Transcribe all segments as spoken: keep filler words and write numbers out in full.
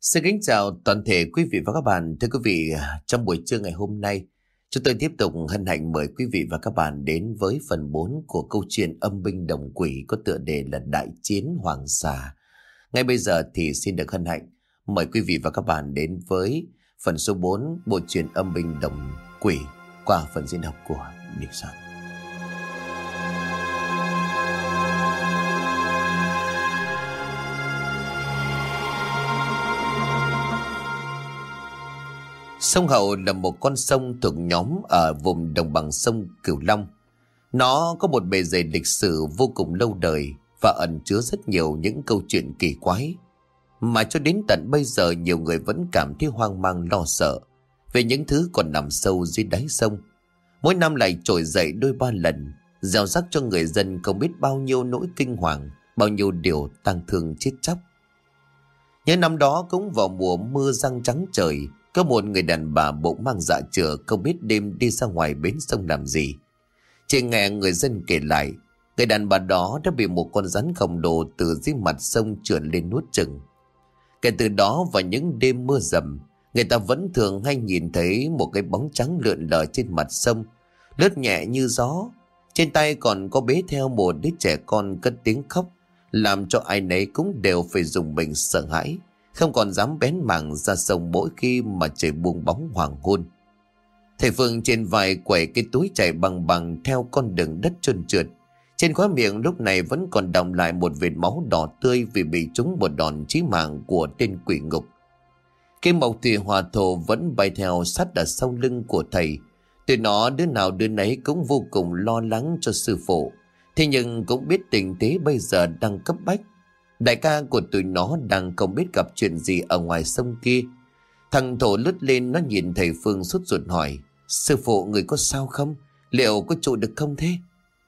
Xin kính chào toàn thể quý vị và các bạn. Thưa quý vị, trong buổi trưa ngày hôm nay, chúng tôi tiếp tục hân hạnh mời quý vị và các bạn đến với phần bốn của câu chuyện Âm binh đồng quỷ có tựa đề là Đại chiến Hoàng Sa. Ngay bây giờ thì xin được hân hạnh mời quý vị và các bạn đến với phần số bốn bộ truyện Âm binh đồng quỷ qua phần diễn đọc của Đình Soạn. Sông Hậu là một con sông thuộc nhóm ở vùng đồng bằng sông Cửu Long. Nó có một bề dày lịch sử vô cùng lâu đời và ẩn chứa rất nhiều những câu chuyện kỳ quái, mà cho đến tận bây giờ nhiều người vẫn cảm thấy hoang mang lo sợ về những thứ còn nằm sâu dưới đáy sông. Mỗi năm lại trồi dậy đôi ba lần, gieo rắc cho người dân không biết bao nhiêu nỗi kinh hoàng, bao nhiêu điều tang thương chết chóc. Những năm đó cũng vào mùa mưa giăng trắng trời, có một người đàn bà bụng mang dạ chửa không biết đêm đi ra ngoài bến sông làm gì. Chỉ nghe người dân kể lại, người đàn bà đó đã bị một con rắn khổng lồ từ dưới mặt sông trườn lên nuốt chửng. Kể từ đó vào những đêm mưa dầm, người ta vẫn thường hay nhìn thấy một cái bóng trắng lượn lờ trên mặt sông, lướt nhẹ như gió. Trên tay còn có bế theo một đứa trẻ con cất tiếng khóc, làm cho ai nấy cũng đều phải dùng mình sợ hãi, không còn dám bén mảng ra sông mỗi khi mà trời buông bóng hoàng hôn. Thầy Phương trên vai quẩy cái túi chạy bằng bằng theo con đường đất trơn trượt. Trên khóe miệng lúc này vẫn còn đọng lại một vệt máu đỏ tươi vì bị trúng một đòn chí mạng của tên quỷ ngục. Cái mộc thủy hòa thổ vẫn bay theo sát ở sau lưng của thầy. Tụi nó đứa nào đứa nấy cũng vô cùng lo lắng cho sư phụ. Thế nhưng cũng biết tình thế bây giờ đang cấp bách. Đại ca của tụi nó đang không biết gặp chuyện gì ở ngoài sông kia. Thằng Thổ lướt lên, nó nhìn thầy Phương sốt ruột hỏi: Sư phụ, người có sao không? Liệu có trụ được không thế?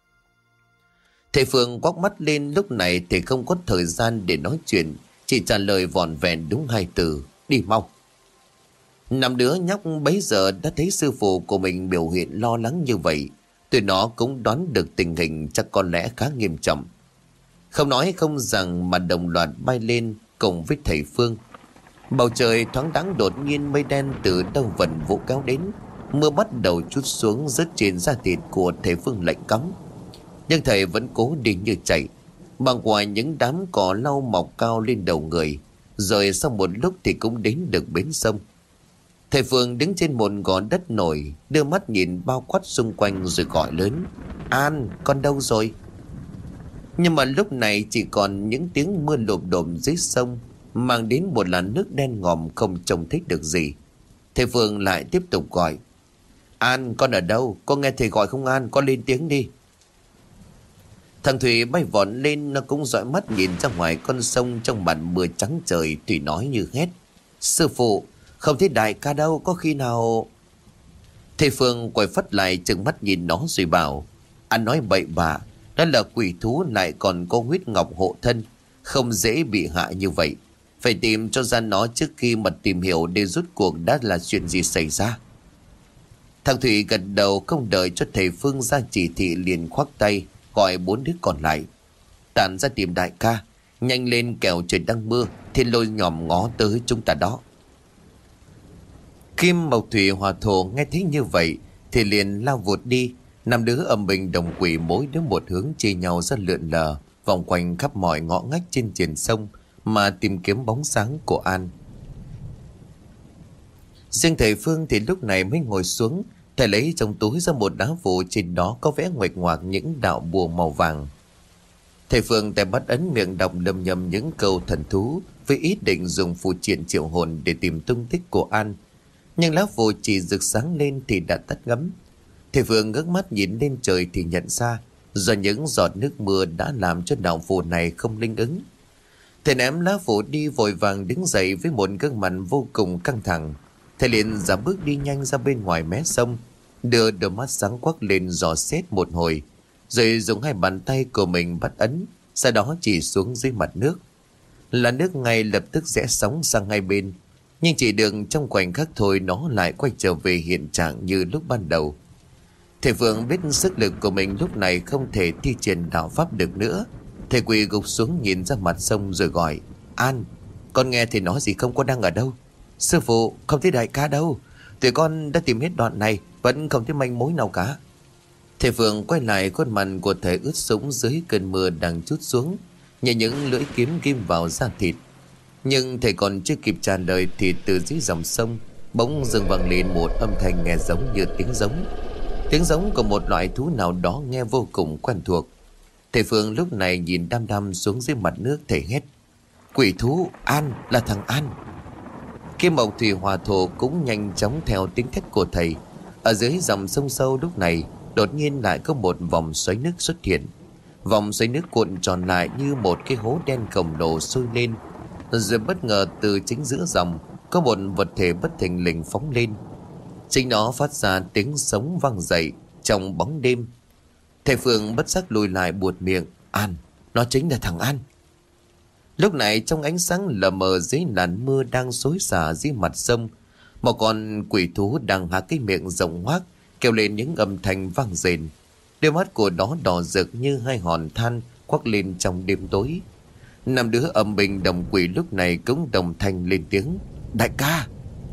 Thầy Phương quắc mắt lên, lúc này thì không có thời gian để nói chuyện, chỉ trả lời vòn vẹn đúng hai từ: đi mau. Năm đứa nhóc bấy giờ đã thấy sư phụ của mình biểu hiện lo lắng như vậy, tụi nó cũng đoán được tình hình chắc có lẽ khá nghiêm trọng. Không nói không rằng mà đồng loạt bay lên cùng với thầy Phương. Bầu trời thoáng đãng, đột nhiên mây đen từ đâu vần vũ kéo đến. Mưa bắt đầu trút xuống rớt trên da thịt của thầy Phương lạnh cóng. Nhưng thầy vẫn cố đi như chạy, băng qua những đám cỏ lau mọc cao lên đầu người. Rồi sau một lúc thì cũng đến được bến sông. Thầy Phương đứng trên một gò đất nổi, đưa mắt nhìn bao quát xung quanh rồi gọi lớn: An, con đâu rồi? Nhưng mà lúc này chỉ còn những tiếng mưa lộp độp dưới sông, mang đến một làn nước đen ngòm không trông thích được gì. Thầy Phương lại tiếp tục gọi: An, con ở đâu? Con nghe thầy gọi không An? Con lên tiếng đi. Thằng Thủy bay vọt lên, nó cũng dõi mắt nhìn ra ngoài con sông trong màn mưa trắng trời. Thủy nói như hét: Sư phụ, không thấy đại ca đâu, có khi nào... Thầy Phương quay phắt lại trừng mắt nhìn nó rồi bảo: Anh nói bậy bạ, đó là quỷ thú lại còn có huyết ngọc hộ thân, không dễ bị hạ như vậy. Phải tìm cho ra nó trước khi mà tìm hiểu để rút cuộc đã là chuyện gì xảy ra. Thằng Thủy gật đầu, không đợi cho thầy Phương ra chỉ thị liền khoác tay gọi bốn đứa còn lại: Tản ra tìm đại ca, nhanh lên kẻo trời đang mưa, thiên lôi nhòm ngó tới chúng ta đó. Kim Mộc Thủy Hòa Thổ nghe thấy như vậy thì liền lao vụt đi. Năm đứa âm binh đồng quỷ mỗi đứa một hướng chia nhau ra lượn lờ vòng quanh khắp mọi ngõ ngách trên triền sông mà tìm kiếm bóng sáng của An. Riêng thầy Phương thì lúc này mới ngồi xuống. Thầy lấy trong túi ra một đá vụ, trên đó có vẽ nguệch ngoạc những đạo bùa màu vàng. Thầy Phương tay bắt ấn miệng đọc lầm nhầm những câu thần thú với ý định dùng phù triện triệu hồn để tìm tung tích của An. Nhưng lá phù chỉ rực sáng lên thì đã tắt ngấm. Thầy Phương ngước mắt nhìn lên trời thì nhận ra do những giọt nước mưa đã làm cho đạo phù này không linh ứng. Thầy ném lá phù đi, vội vàng đứng dậy với một gương mặt vô cùng căng thẳng. Thầy liền giả bước đi nhanh ra bên ngoài mé sông, đưa đôi mắt sáng quắc lên dò xét một hồi, rồi dùng hai bàn tay của mình bắt ấn, sau đó chỉ xuống dưới mặt nước. Là nước ngay lập tức rẽ sóng sang hai bên, nhưng chỉ được trong khoảnh khắc thôi nó lại quay trở về hiện trạng như lúc ban đầu. Thầy Phương biết sức lực của mình lúc này không thể thi triển đạo pháp được nữa. Thầy quỳ gục xuống nhìn ra mặt sông rồi gọi: An, Con nghe thì nói gì không, con đang ở đâu? Sư phụ, không thấy đại ca đâu. Tụi con đã tìm hết đoạn này, vẫn không thấy manh mối nào cả. Thầy Phượng quay lại, khuôn mặt của thầy ướt sũng dưới cơn mưa đang trút xuống, nhờ những lưỡi kiếm ghim vào da thịt. Nhưng thầy còn chưa kịp trả lời thì từ dưới dòng sông bỗng dưng vang lên một âm thanh nghe giống như tiếng giống. Tiếng giống của một loại thú nào đó nghe vô cùng quen thuộc. Thầy Phương lúc này nhìn đăm đăm xuống dưới mặt nước, thầy hét: Quỷ thú, An, là thằng An. Kim Mộc Thủy Hòa Thổ cũng nhanh chóng theo tiếng thét của thầy. Ở dưới dòng sông sâu lúc này đột nhiên lại có một vòng xoáy nước xuất hiện. Vòng xoáy nước cuộn tròn lại như một cái hố đen khổng lồ sôi lên. Rồi bất ngờ từ chính giữa dòng có một vật thể bất thình lình phóng lên. Chính nó phát ra tiếng sống vang dậy trong bóng đêm. Thầy Phương bất giác lùi lại buột miệng: An, nó chính là thằng An. Lúc này trong ánh sáng lờ mờ dưới làn mưa đang xối xả dưới mặt sông, một con quỷ thú đang há cái miệng rộng hoác kêu lên những âm thanh vang dền. Đôi mắt của nó đỏ rực như hai hòn than quắc lên trong đêm tối. Năm đứa âm binh đồng quỷ lúc này cũng đồng thanh lên tiếng: Đại ca!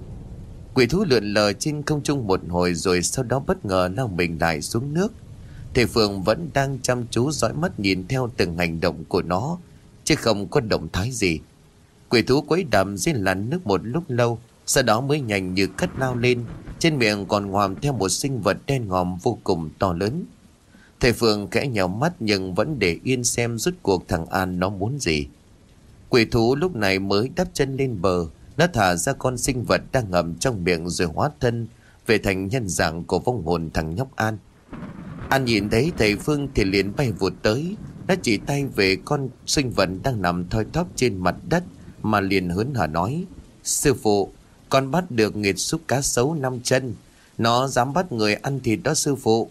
Quỷ thú lượn lờ trên không trung một hồi rồi sau đó bất ngờ lao mình lại xuống nước. Thầy Phương vẫn đang chăm chú dõi mắt nhìn theo từng hành động của nó, chứ không có động thái gì. Quỷ thú quấy đầm dưới làn nước một lúc lâu, sau đó mới nhanh như cất lao lên. Trên miệng còn ngoàm theo một sinh vật đen ngòm vô cùng to lớn. Thầy Phương khẽ nhào mắt nhưng vẫn để yên xem rốt cuộc thằng An nó muốn gì. Quỷ thú lúc này mới đắp chân lên bờ. Nó thả ra con sinh vật đang ngậm trong miệng rồi hóa thân về thành nhân dạng của vong hồn thằng nhóc An. An nhìn thấy thầy Phương thì liền bay vụt tới. Nó chỉ tay về con sinh vật đang nằm thoi thóp trên mặt đất mà liền hớn hở nói: Sư phụ, con bắt được nghiệt xúc cá sấu năm chân. Nó dám bắt người ăn thịt đó sư phụ.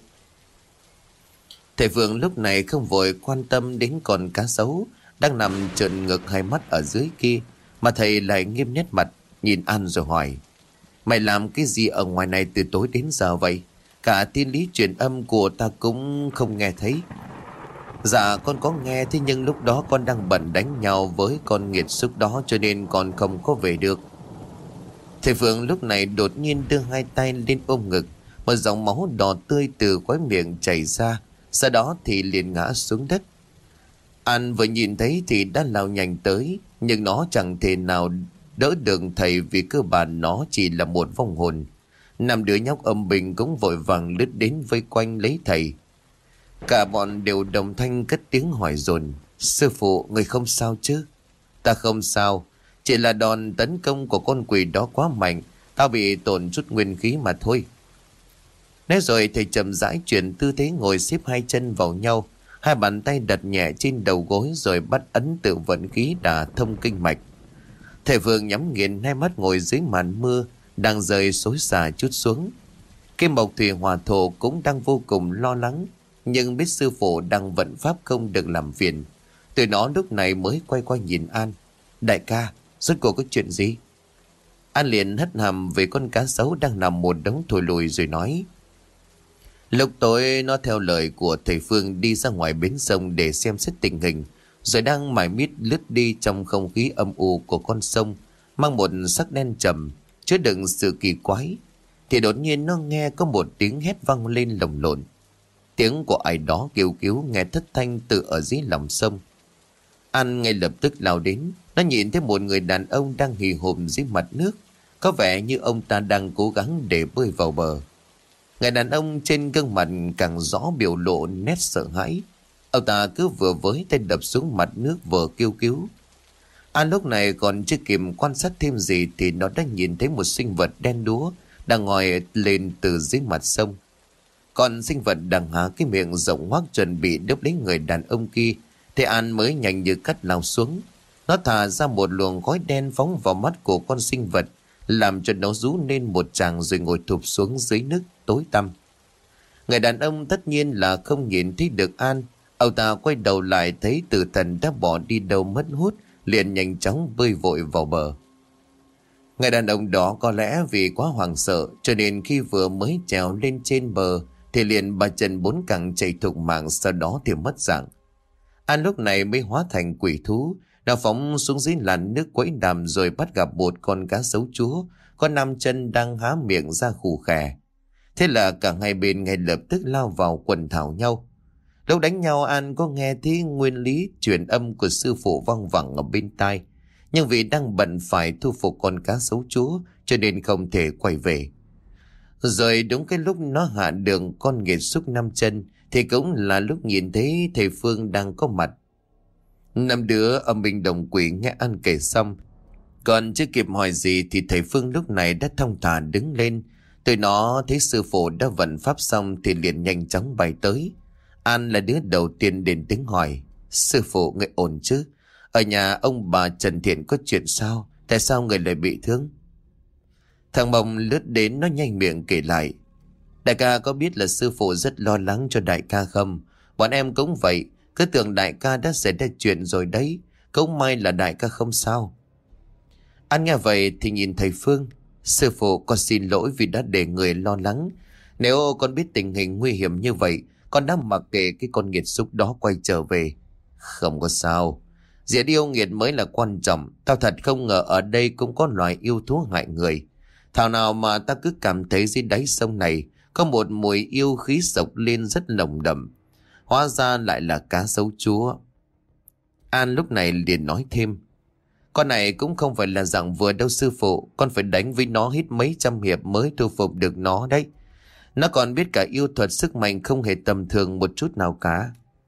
Thầy Phương lúc này không vội quan tâm đến con cá sấu đang nằm trợn ngược hai mắt ở dưới kia, mà thầy lại nghiêm nét mặt nhìn An rồi hỏi: Mày làm cái gì ở ngoài này từ tối đến giờ vậy? Cả thiên lý truyền âm của ta cũng không nghe thấy. Dạ con có nghe, thế nhưng lúc đó con đang bận đánh nhau với con nghiệt xúc đó cho nên con không có về được. Thầy Phương lúc này đột nhiên đưa hai tay lên ôm ngực, một dòng máu đỏ tươi từ khóe miệng chảy ra, sau đó thì liền ngã xuống đất. An vừa nhìn thấy thì đã lao nhanh tới, nhưng nó chẳng thể nào đỡ được thầy vì cơ bản nó chỉ là một vong hồn. Năm đứa nhóc âm binh cũng vội vàng lướt đến vây quanh lấy thầy. Cả bọn đều đồng thanh cất tiếng hỏi dồn: Sư phụ, người không sao chứ? Ta không sao, chỉ là đòn tấn công của con quỷ đó quá mạnh, tao bị tổn chút nguyên khí mà thôi. Nói rồi thầy chậm rãi chuyển tư thế ngồi xếp hai chân vào nhau, hai bàn tay đặt nhẹ trên đầu gối rồi bắt ấn tự vận khí đả thông kinh mạch. Thầy Phương nhắm nghiền hai mắt ngồi dưới màn mưa đang rơi xối xả chút xuống. Kim Mộc Thủy Hòa Thổ cũng đang vô cùng lo lắng, nhưng biết sư phụ đang vận pháp không được làm phiền. Tụi nó lúc này mới quay qua nhìn An: Đại ca, rốt cuộc có chuyện gì? An liền hất hàm về con cá sấu đang nằm một đống thổi lùi rồi nói: Lúc tối nó theo lời của thầy Phương đi ra ngoài bến sông để xem xét tình hình, rồi đang mải miết lướt đi trong không khí âm u của con sông mang một sắc đen trầm chứa đựng sự kỳ quái, thì đột nhiên nó nghe có một tiếng hét vang lên lồng lộn. Tiếng của ai đó kêu cứu nghe thất thanh từ ở dưới lòng sông. An ngay lập tức lao đến. Nó nhìn thấy một người đàn ông đang hì hùm dưới mặt nước, có vẻ như ông ta đang cố gắng để bơi vào bờ. Người đàn ông trên gương mặt càng rõ biểu lộ nét sợ hãi. Ông ta cứ vừa với tay đập xuống mặt nước vừa kêu cứu. An lúc này còn chưa kịp quan sát thêm gì thì nó đã nhìn thấy một sinh vật đen đúa đang ngồi lên từ dưới mặt sông. Còn sinh vật đang há cái miệng rộng hoác chuẩn bị đớp lấy người đàn ông kia thì An mới nhanh như cắt lao xuống. Nó thả ra một luồng khói đen phóng vào mắt của con sinh vật, làm cho nó rú lên một tràng rồi ngồi thụp xuống dưới nước tối tăm. Người đàn ông tất nhiên là không nhìn thấy được An. Ông ta quay đầu lại thấy tử thần đã bỏ đi đâu mất hút, liền nhanh chóng bơi vội vào bờ. Người đàn ông đó có lẽ vì quá hoảng sợ cho nên khi vừa mới trèo lên trên bờ thì liền ba chân bốn cẳng chạy thục mạng, sau đó thì mất dạng. An lúc này mới hóa thành quỷ thú, Nó phóng xuống dưới làn nước quẫy đàm rồi bắt gặp một con cá sấu chúa có năm chân đang há miệng ra khù khè. Thế là cả hai bên ngay lập tức lao vào quần thảo nhau. Lúc đánh nhau An có nghe thấy nguyên lý truyền âm của sư phụ văng vẳng ở bên tai, nhưng vì đang bận phải thu phục con cá sấu chúa cho nên không thể quay về. Rồi đúng cái lúc nó hạ đường con nghiệt xúc năm chân thì cũng là lúc nhìn thấy thầy Phương đang có mặt. Năm đứa âm binh đồng quỷ nghe An kể xong, còn chưa kịp hỏi gì thì thầy Phương lúc này đã thong thả đứng lên. Tụi nó thấy sư phụ đã vận pháp xong thì liền nhanh chóng bay tới. An là đứa đầu tiên đến tiếng hỏi: sư phụ người ổn chứ? Ở nhà ông bà Trần Thiện có chuyện sao? Tại sao người lại bị thương? Thằng Bồng lướt đến, nó nhanh miệng kể lại: đại ca có biết là sư phụ rất lo lắng cho đại ca không? Bọn em cũng vậy, cứ tưởng đại ca đã xảy ra chuyện rồi đấy. Cũng may là đại ca không sao. An nghe vậy thì nhìn thầy Phương: sư phụ con xin lỗi vì đã để người lo lắng. Nếu con biết tình hình nguy hiểm như vậy, con đã mặc kệ cái con nghiệt xúc đó quay trở về. Không có sao, diệt yêu nghiệt mới là quan trọng. Tao thật không ngờ ở đây cũng có loài yêu thú hại người. Thảo nào mà ta cứ cảm thấy dưới đáy sông này có một mùi yêu khí sộc lên rất nồng đậm. Hóa ra lại là cá sấu chúa. An lúc này liền nói thêm: con này cũng không phải là dạng vừa đâu sư phụ. Con phải đánh với nó hết mấy trăm hiệp mới thu phục được nó đấy. Nó còn biết cả yêu thuật, sức mạnh không hề tầm thường một chút nào cả.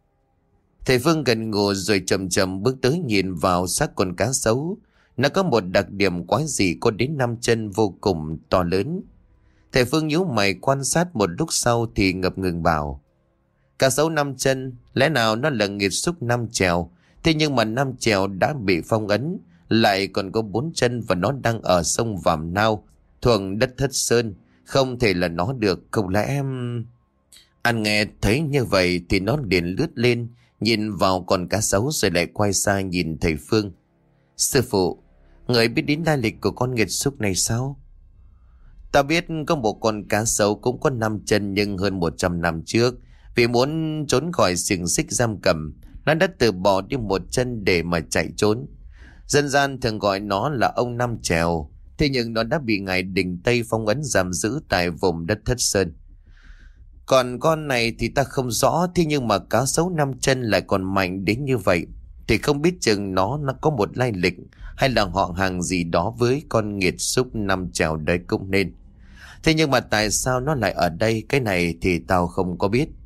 Thầy Phương gần ngủ rồi chậm chậm bước tới nhìn vào xác con cá sấu. Nó có một đặc điểm quái dị, có đến năm chân vô cùng to lớn. Thầy Phương nhíu mày quan sát một lúc sau thì ngập ngừng bảo: cá sấu năm chân, lẽ nào nó là nghiệt xúc năm chèo? Thế nhưng mà năm chèo đã bị phong ấn, lại còn có bốn chân và nó đang ở sông Vàm Nao, thuộc đất Thất Sơn. Không thể là nó được, không lẽ em... Anh nghe thấy như vậy thì nó liền lướt lên, nhìn vào con cá sấu rồi lại quay sang nhìn thầy Phương: sư phụ, người biết đến lai lịch của con nghiệt xúc này sao? Ta biết có một con cá sấu cũng có năm chân, nhưng hơn một trăm năm trước, vì muốn trốn khỏi xiềng xích giam cầm, nó đã từ bỏ đi một chân để mà chạy trốn. Dân gian thường gọi nó là ông Năm Chèo. Thế nhưng nó đã bị ngài Đình Tây phong ấn giam giữ tại vùng đất Thất Sơn. Còn con này thì ta không rõ. Thế nhưng mà cá sấu năm chân lại còn mạnh đến như vậy, thì không biết chừng nó nó có một lai lịch hay là họ hàng gì đó với con nghiệt xúc năm chèo đấy cũng nên. Thế nhưng mà tại sao nó lại ở đây, cái này thì tao không có biết.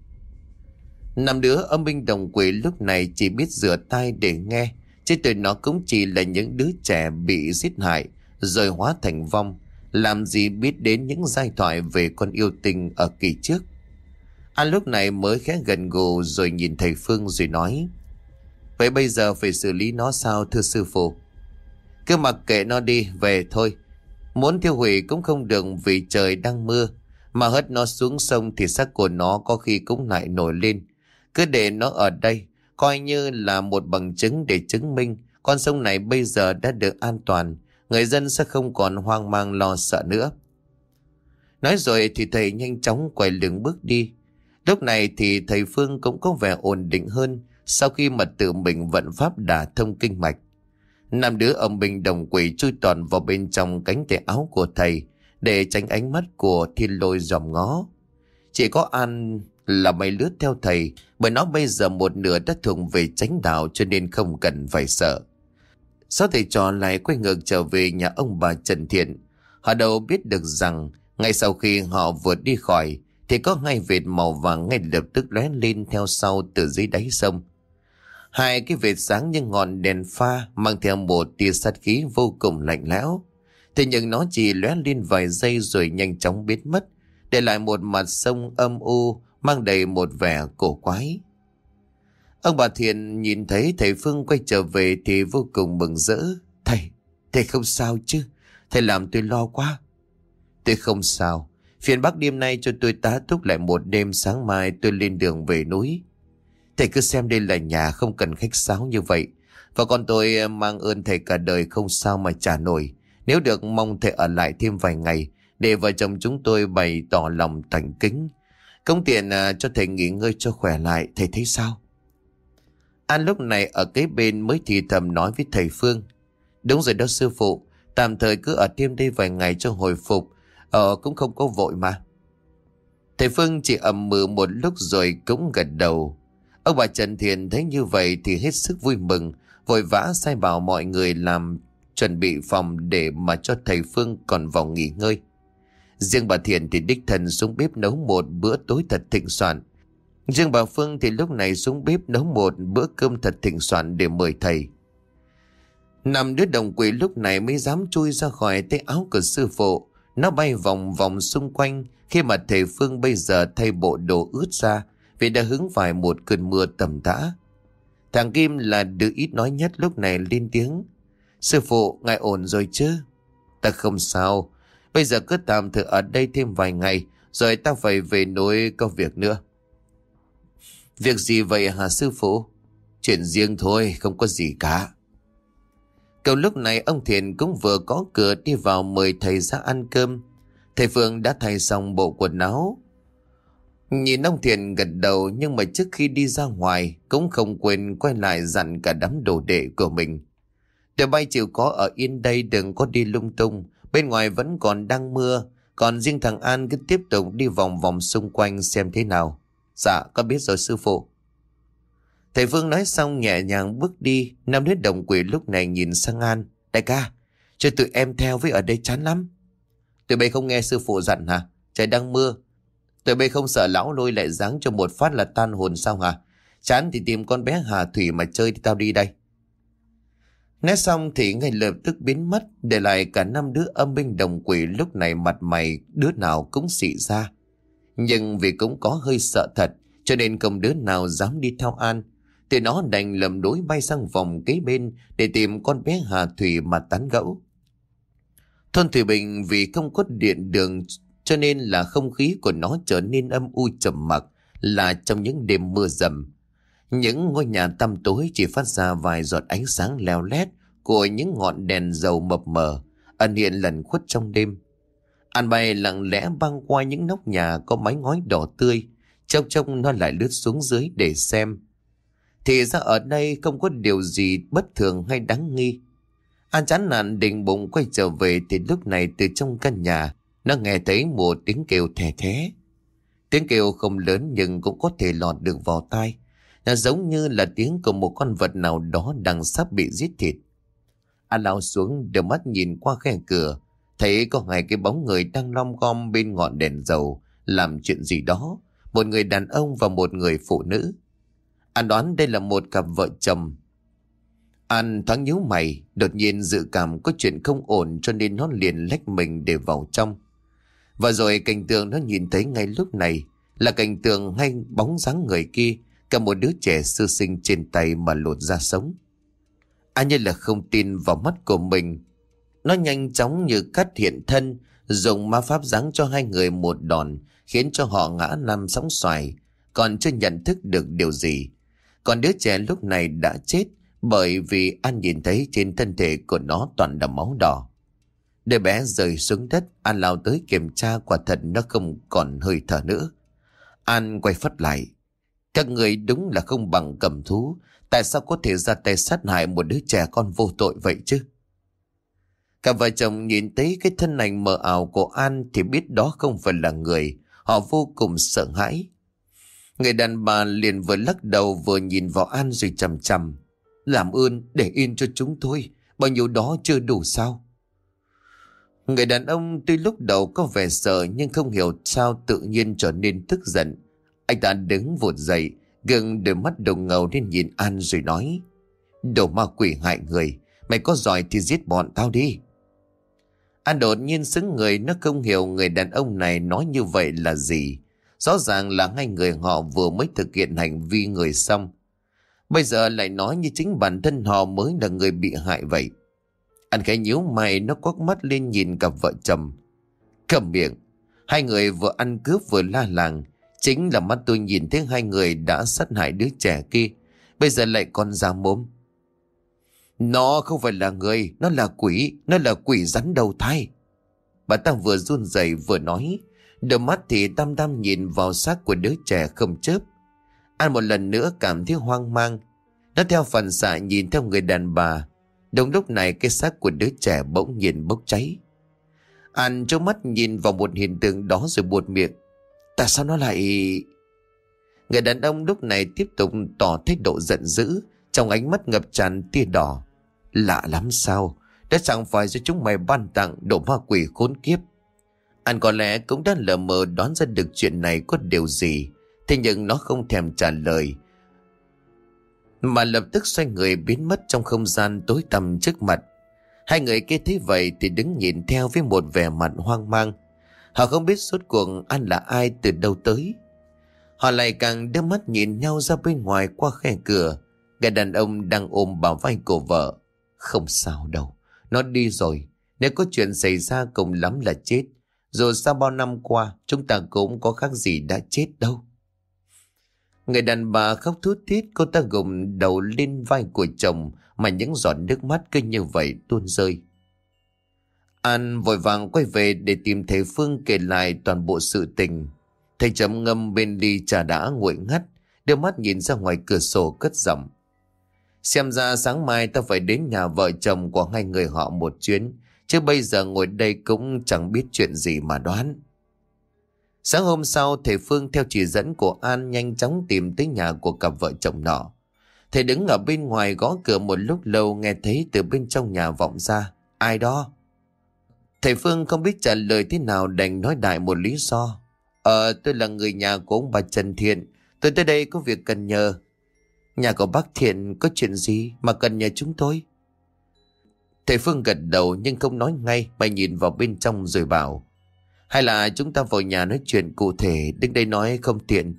Năm đứa âm binh đồng quỷ lúc này chỉ biết rửa tai để nghe, chứ tụi nó cũng chỉ là những đứa trẻ bị giết hại rồi hóa thành vong, làm gì biết đến những giai thoại về con yêu tinh ở kỳ trước. An lúc này mới khẽ gần gù rồi nhìn thầy Phương rồi nói: vậy bây giờ phải xử lý nó sao thưa sư phụ? Cứ mặc kệ nó đi, về thôi. Muốn tiêu hủy cũng không được, vì trời đang mưa, mà hất nó xuống sông thì xác của nó có khi cũng lại nổi lên. Cứ để nó ở đây, coi như là một bằng chứng để chứng minh con sông này bây giờ đã được an toàn. Người dân sẽ không còn hoang mang lo sợ nữa. Nói rồi thì thầy nhanh chóng quay lưng bước đi. Lúc này thì thầy Phương cũng có vẻ ổn định hơn sau khi mà tự mình vận pháp đả thông kinh mạch. Năm đứa âm binh đồng quỷ chui toàn vào bên trong cánh tay áo của thầy để tránh ánh mắt của Thiên Lôi dòm ngó. Chỉ có An là mày lướt theo thầy, bởi nó bây giờ một nửa đã thuộc về chánh đạo cho nên không cần phải sợ. Sau thầy trò lại quay ngược trở về nhà ông bà Trần Thiện. Họ đâu biết được rằng ngay sau khi họ vừa đi khỏi thì có hai vệt màu vàng ngay lập tức lóe lên theo sau từ dưới đáy sông. Hai cái vệt sáng như ngọn đèn pha, mang theo một tia sát khí vô cùng lạnh lẽo. Thế nhưng nó chỉ lóe lên vài giây rồi nhanh chóng biến mất, để lại một mặt sông âm u mang đầy một vẻ cổ quái. Ông bà Thiện nhìn thấy thầy Phương quay trở về thì vô cùng mừng rỡ. Thầy, thầy không sao chứ? Thầy làm tôi lo quá. Tôi không sao. Phiền bác đêm nay cho tôi tá túc lại một đêm, sáng mai tôi lên đường về núi. Thầy cứ xem đây là nhà, không cần khách sáo như vậy. Và con tôi mang ơn thầy cả đời không sao mà trả nổi. Nếu được mong thầy ở lại thêm vài ngày để vợ chồng chúng tôi bày tỏ lòng thành kính. Công tiền cho thầy nghỉ ngơi cho khỏe lại, thầy thấy sao? An lúc này ở kế bên mới thì thầm nói với thầy Phương. Đúng rồi đó sư phụ, tạm thời cứ ở thêm đây vài ngày cho hồi phục. Ờ cũng không có vội mà. Thầy Phương chỉ ậm ừ một lúc rồi cũng gật đầu. Ông bà Trần Thiện thấy như vậy thì hết sức vui mừng, vội vã sai bảo mọi người làm chuẩn bị phòng để mà cho thầy Phương còn vào nghỉ ngơi. Riêng bà Thiện thì đích thân xuống bếp nấu một bữa tối thật thịnh soạn. Riêng bà Phương thì lúc này xuống bếp nấu một bữa cơm thật thịnh soạn để mời thầy. Năm đứa đồng quỷ lúc này mới dám chui ra khỏi tay áo của sư phụ. Nó bay vòng vòng xung quanh khi mà thầy Phương bây giờ thay bộ đồ ướt ra vì đã hứng phải một cơn mưa tầm tã. Thằng Kim là đứa ít nói nhất lúc này lên tiếng. Sư phụ, ngài ổn rồi chứ? Ta không sao. Bây giờ cứ tạm thời ở đây thêm vài ngày rồi ta phải về núi có việc nữa. Việc gì vậy hả sư phụ? Chuyện riêng thôi, không có gì cả. Cậu lúc này ông Thiện cũng vừa có cửa đi vào mời thầy ra ăn cơm. Thầy Phương đã thay xong bộ quần áo. Nhìn ông Thiện gật đầu, nhưng mà trước khi đi ra ngoài cũng không quên quay lại dặn cả đám đồ đệ của mình. Tụi bay chịu có ở yên đây, đừng có đi lung tung. Bên ngoài vẫn còn đang mưa. Còn riêng thằng An cứ tiếp tục đi vòng vòng xung quanh xem thế nào. Dạ con biết rồi sư phụ. Thầy Phương nói xong nhẹ nhàng bước đi. Năm đứa đồng quỷ lúc này nhìn sang An. Đại ca, cho tụi em theo với ở đây chán lắm. Tụi bay không nghe sư phụ dặn hả? Trời đang mưa, tụi bay không sợ lão lôi lại giáng cho một phát là tan hồn sao hả? Chán thì tìm con bé Hà Thủy mà chơi thì tao đi đây. Nói xong thì ngay lập tức biến mất, để lại cả năm đứa âm binh đồng quỷ lúc này mặt mày đứa nào cũng xị ra. Nhưng vì cũng có hơi sợ thật, cho nên không đứa nào dám đi theo An. Thì nó đành lầm đối bay sang vòng kế bên để tìm con bé Hà Thủy mà tán gẫu. Thôn Thủy Bình vì không có điện đường cho nên là không khí của nó trở nên âm u trầm mặc, là trong những đêm mưa dầm. Những ngôi nhà tăm tối chỉ phát ra vài giọt ánh sáng leo lét của những ngọn đèn dầu mập mờ ẩn hiện lẩn khuất trong đêm. An bay lặng lẽ băng qua những nóc nhà có mái ngói đỏ tươi, chốc chốc nó lại lướt xuống dưới để xem. Thì ra ở đây không có điều gì bất thường hay đáng nghi. An chán nản định bụng quay trở về thì lúc này từ trong căn nhà nó nghe thấy một tiếng kêu thè thé. Tiếng kêu không lớn nhưng cũng có thể lọt được vào tai. Nó giống như là tiếng của một con vật nào đó đang sắp bị giết thịt. An lao xuống đưa mắt nhìn qua khe cửa, thấy có hai cái bóng người đang lom gom bên ngọn đèn dầu làm chuyện gì đó. Một người đàn ông và một người phụ nữ. An đoán đây là một cặp vợ chồng. An thoáng nhíu mày, đột nhiên dự cảm có chuyện không ổn cho nên nó liền lách mình để vào trong. Và rồi cảnh tượng nó nhìn thấy ngay lúc này là cảnh tượng hay bóng dáng người kia, cả một đứa trẻ sơ sinh trên tay mà lột da sống. An như là không tin vào mắt của mình. Nó nhanh chóng như cắt hiện thân, dùng ma pháp giáng cho hai người một đòn, khiến cho họ ngã nằm sóng xoài, còn chưa nhận thức được điều gì. Còn đứa trẻ lúc này đã chết, bởi vì An nhìn thấy trên thân thể của nó toàn là máu đỏ. Đứa bé rơi xuống đất, An lao tới kiểm tra, quả thật nó không còn hơi thở nữa. An quay phắt lại. Các người đúng là không bằng cầm thú. Tại sao có thể ra tay sát hại một đứa trẻ con vô tội vậy chứ? Cả vợ chồng nhìn thấy cái thân ảnh mờ ảo của An thì biết đó không phải là người. Họ vô cùng sợ hãi. Người đàn bà liền vừa lắc đầu vừa nhìn vào An rồi chằm chằm. Làm ơn để yên cho chúng tôi, bao nhiêu đó chưa đủ sao? Người đàn ông tuy lúc đầu có vẻ sợ nhưng không hiểu sao tự nhiên trở nên tức giận. Anh ta đứng vụt dậy, gương đôi mắt đồng ngầu lên nhìn An rồi nói: Đồ ma quỷ hại người, mày có giỏi thì giết bọn tao đi. An đột nhiên sững người, nó không hiểu người đàn ông này nói như vậy là gì. Rõ ràng là hai người họ vừa mới thực hiện hành vi người xong, bây giờ lại nói như chính bản thân họ mới là người bị hại vậy. Anh khẽ nhíu mày, nó quắc mắt lên nhìn cặp vợ chồng. Cầm miệng, hai người vừa ăn cướp vừa la làng. Chính là mắt tôi nhìn thấy hai người đã sát hại đứa trẻ kia, bây giờ lại còn ra mồm. Nó không phải là người, nó là quỷ, nó là quỷ rắn đầu thai. Bà ta vừa run rẩy vừa nói, đôi mắt thì tam tam nhìn vào xác của đứa trẻ không chớp. An một lần nữa cảm thấy hoang mang. Nó theo phản xạ nhìn theo người đàn bà. Đúng lúc này cái xác của đứa trẻ bỗng nhiên bốc cháy. An trố mắt nhìn vào một hiện tượng đó rồi buột miệng. Tại sao nó lại... Người đàn ông lúc này tiếp tục tỏ thái độ giận dữ, trong ánh mắt ngập tràn tia đỏ. Lạ lắm sao? Đã chẳng phải do chúng mày ban tặng đồ ma quỷ khốn kiếp. Anh có lẽ cũng đã lờ mờ đoán ra được chuyện này có điều gì. Thế nhưng nó không thèm trả lời, mà lập tức xoay người biến mất trong không gian tối tăm trước mặt. Hai người kia thấy vậy thì đứng nhìn theo với một vẻ mặt hoang mang. Họ không biết rốt cuộc anh là ai, từ đâu tới. Họ lại càng đưa mắt nhìn nhau ra bên ngoài qua khe cửa. Người đàn ông đang ôm bả vai của vợ. Không sao đâu, nó đi rồi. Nếu có chuyện xảy ra cùng lắm là chết. Dù sao bao năm qua chúng ta cũng có khác gì đã chết đâu. Người đàn bà khóc thút thít. Cô ta gồng đầu lên vai của chồng, mà những giọt nước mắt cứ như vậy tuôn rơi. An vội vàng quay về để tìm thầy Phương kể lại toàn bộ sự tình. Thầy trầm ngâm bên ly trà đã nguội ngắt, đưa mắt nhìn ra ngoài cửa sổ cất giọng. Xem ra sáng mai ta phải đến nhà vợ chồng của hai người họ một chuyến, chứ bây giờ ngồi đây cũng chẳng biết chuyện gì mà đoán. Sáng hôm sau, thầy Phương theo chỉ dẫn của An nhanh chóng tìm tới nhà của cặp vợ chồng nọ. Thầy đứng ở bên ngoài gõ cửa một lúc lâu, nghe thấy từ bên trong nhà vọng ra. Ai đó? Thầy Phương không biết trả lời thế nào, đành nói đại một lý do. Ờ, tôi là người nhà của ông bà Trần Thiện. Tôi tới đây có việc cần nhờ. Nhà của bác Thiện có chuyện gì mà cần nhờ chúng tôi? Thầy Phương gật đầu nhưng không nói ngay, mà nhìn vào bên trong rồi bảo. Hay là chúng ta vào nhà nói chuyện cụ thể, đứng đây nói không tiện.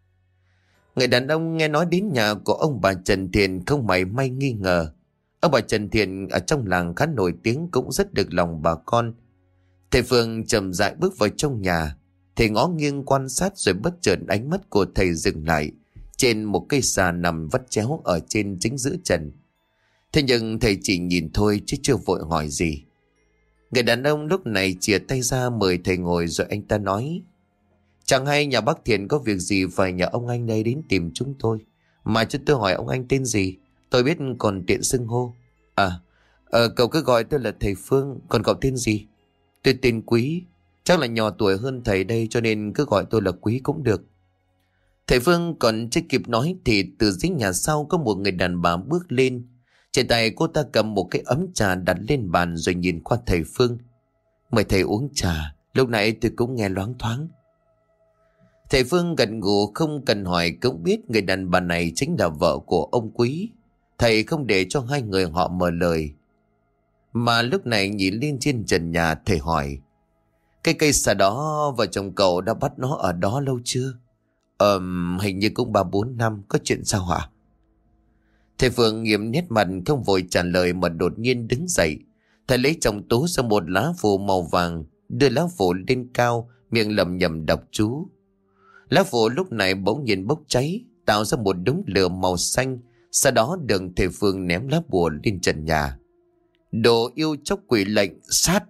Người đàn ông nghe nói đến nhà của ông bà Trần Thiện không mảy may nghi ngờ. Ông bà Trần Thiện ở trong làng khá nổi tiếng, cũng rất được lòng bà con. Thầy Phương chậm rãi bước vào trong nhà. Thầy ngó nghiêng quan sát rồi bất chợt ánh mắt của thầy dừng lại trên một cây xà nằm vắt chéo ở trên chính giữa trần. Thế nhưng thầy chỉ nhìn thôi chứ chưa vội hỏi gì. Người đàn ông lúc này chìa tay ra mời thầy ngồi, rồi anh ta nói. Chẳng hay nhà bác Thiện có việc gì phải nhờ ông anh đây đến tìm chúng tôi. Mà cho tôi hỏi ông anh tên gì, tôi biết còn tiện xưng hô. À, ờ, cậu cứ gọi tôi là thầy Phương, còn cậu tên gì? Tôi tên Quý, chắc là nhỏ tuổi hơn thầy đây cho nên cứ gọi tôi là Quý cũng được. Thầy Phương còn chưa kịp nói thì từ dưới nhà sau có một người đàn bà bước lên. Trên tay cô ta cầm một cái ấm trà đặt lên bàn rồi nhìn qua thầy Phương. Mời thầy uống trà, lúc nãy tôi cũng nghe loáng thoáng. Thầy Phương gật gù không cần hỏi cũng biết người đàn bà này chính là vợ của ông Quý. Thầy không để cho hai người họ mở lời. Mà lúc này nhìn lên trên trần nhà, thầy hỏi. Cái cây xà đó vợ chồng cậu đã bắt nó ở đó lâu chưa? Ờm, hình như cũng ba bốn năm, có chuyện sao hả? Thầy Phương nghiêm nét mặt không vội trả lời mà đột nhiên đứng dậy. Thầy lấy trong túi ra một lá phù màu vàng, đưa lá phù lên cao, miệng lẩm nhẩm đọc chú. Lá phù lúc này bỗng nhiên bốc cháy, tạo ra một đống lửa màu xanh. Sau đó đường thầy Phương ném lá bùa lên trần nhà. Đồ yêu chóc quỷ lệnh sát.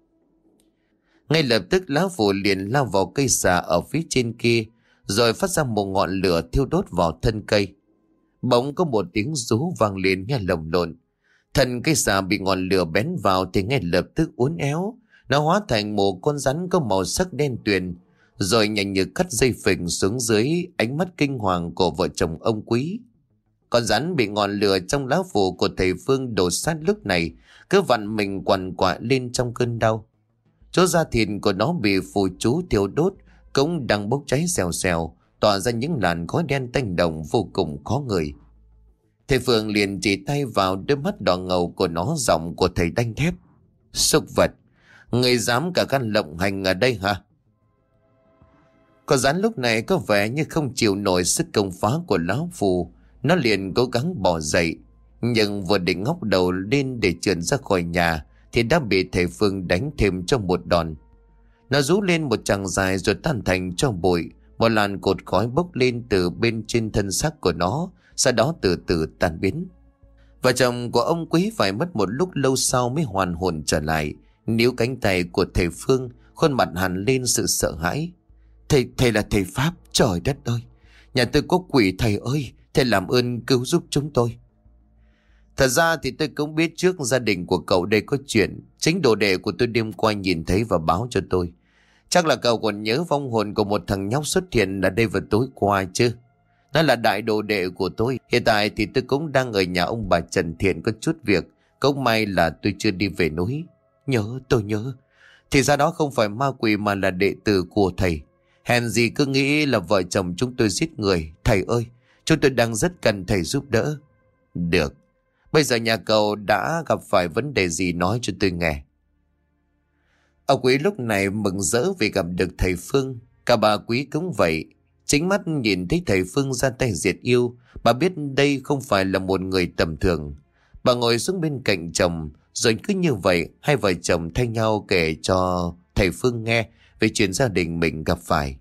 Ngay lập tức lá phù liền lao vào cây xà ở phía trên kia, rồi phát ra một ngọn lửa thiêu đốt vào thân cây. Bỗng có một tiếng rú vang lên nghe lồng lộn. Thân cây xà bị ngọn lửa bén vào thì ngay lập tức uốn éo. Nó hóa thành một con rắn có màu sắc đen tuyền, rồi nhanh như cắt dây phình xuống dưới ánh mắt kinh hoàng của vợ chồng ông Quý. Con rắn bị ngọn lửa trong lá phù của thầy Phương đổ sát lúc này cứ vặn mình quằn quại lên trong cơn đau. Chỗ da thịt của nó bị phù chú thiêu đốt cũng đang bốc cháy xèo xèo, tỏa ra những làn khói đen tanh đồng vô cùng khó ngửi. Thầy Phương liền chỉ tay vào đôi mắt đỏ ngầu của nó, giọng của thầy đanh thép. Súc vật, người dám cả gan lộng hành ở đây hả? Con rắn lúc này có vẻ như không chịu nổi sức công phá của lão phù. Nó liền cố gắng bỏ dậy, nhưng vừa định ngóc đầu lên để trườn ra khỏi nhà thì đã bị thầy Phương đánh thêm cho một đòn. Nó rú lên một tràng dài rồi tan thành cho bụi. Một làn cột khói bốc lên từ bên trên thân xác của nó, sau đó từ từ tan biến. Vợ chồng của ông Quý phải mất một lúc lâu sau mới hoàn hồn trở lại, níu cánh tay của thầy Phương, khuôn mặt hằn lên sự sợ hãi. Thầy, thầy là thầy Pháp, trời đất ơi! Nhà tôi có quỷ thầy ơi! Thầy làm ơn cứu giúp chúng tôi! Thật ra thì tôi cũng biết trước gia đình của cậu đây có chuyện. Chính đồ đệ của tôi đêm qua nhìn thấy và báo cho tôi. Chắc là cậu còn nhớ vong hồn của một thằng nhóc xuất hiện ở đây vào tối qua chứ. Nó là đại đồ đệ của tôi. Hiện tại thì tôi cũng đang ở nhà ông bà Trần Thiện có chút việc. Cũng may là tôi chưa đi về núi. Nhớ, tôi nhớ. Thì ra đó không phải ma quỷ mà là đệ tử của thầy. Hèn gì cứ nghĩ là vợ chồng chúng tôi giết người. Thầy ơi, chúng tôi đang rất cần thầy giúp đỡ. Được. Bây giờ nhà cậu đã gặp phải vấn đề gì nói cho tôi nghe. Ông Quý lúc này mừng rỡ vì gặp được thầy Phương. Cả bà Quý cũng vậy. Chính mắt nhìn thấy thầy Phương ra tay diệt yêu, bà biết đây không phải là một người tầm thường. Bà ngồi xuống bên cạnh chồng, rồi cứ như vậy hai vợ chồng thay nhau kể cho thầy Phương nghe về chuyện gia đình mình gặp phải.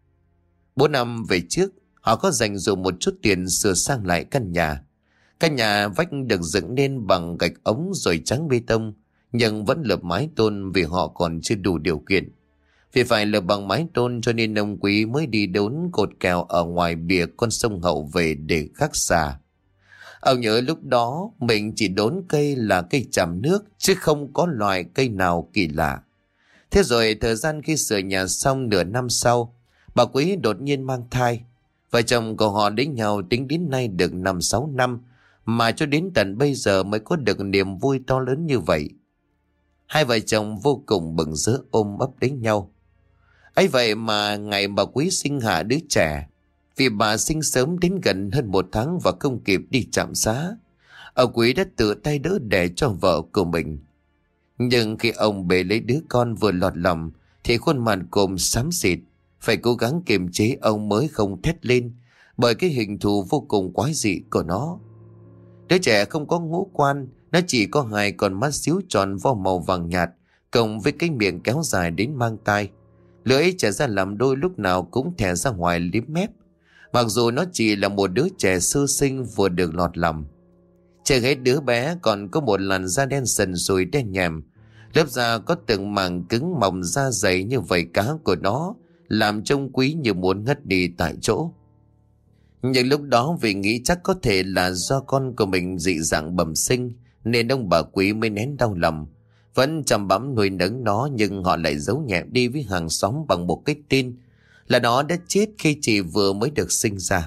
Bốn năm về trước, họ có dành dụm một chút tiền sửa sang lại căn nhà. Căn nhà vách được dựng nên bằng gạch ống rồi trắng bê tông, nhưng vẫn lợp mái tôn vì họ còn chưa đủ điều kiện. Vì phải lợp bằng mái tôn cho nên ông Quý mới đi đốn cột kèo ở ngoài bìa con sông Hậu về để khắc xà. Ông nhớ lúc đó mình chỉ đốn cây là cây tràm nước chứ không có loài cây nào kỳ lạ. Thế rồi thời gian khi sửa nhà xong nửa năm sau, bà Quý đột nhiên mang thai. Vợ chồng của họ đến nhau tính đến nay được năm sáu năm, mà cho đến tận bây giờ mới có được niềm vui to lớn như vậy. Hai vợ chồng vô cùng mừng rỡ ôm ấp đến nhau. Ấy vậy mà ngày bà Quý sinh hạ đứa trẻ, vì bà sinh sớm đến gần hơn một tháng và không kịp đi trạm xá, ông Quý đã tự tay đỡ đẻ cho vợ của mình. Nhưng khi ông bế lấy đứa con vừa lọt lòng thì khuôn mặt cồm xám xịt, phải cố gắng kiềm chế ông mới không thét lên bởi cái hình thù vô cùng quái dị của nó. Đứa trẻ không có ngũ quan, nó chỉ có hai con mắt xíu tròn vo màu vàng nhạt, cộng với cái miệng kéo dài đến mang tai. Lưỡi trẻ ra làm đôi lúc nào cũng thè ra ngoài liếm mép. Mặc dù nó chỉ là một đứa trẻ sơ sinh vừa được lọt lòng. Trên hết đứa bé còn có một làn da đen sần sùi đen nhèm. Lớp da có từng màng cứng mỏng da dày như vảy cá của nó, làm trông Quý như muốn ngất đi tại chỗ. Nhưng lúc đó vì nghĩ chắc có thể là do con của mình dị dạng bẩm sinh, nên ông bà Quý mới nén đau lòng. Vẫn chăm bẵm nuôi nấng nó, nhưng họ lại giấu nhẹm đi với hàng xóm bằng một cái tin là nó đã chết khi chỉ vừa mới được sinh ra.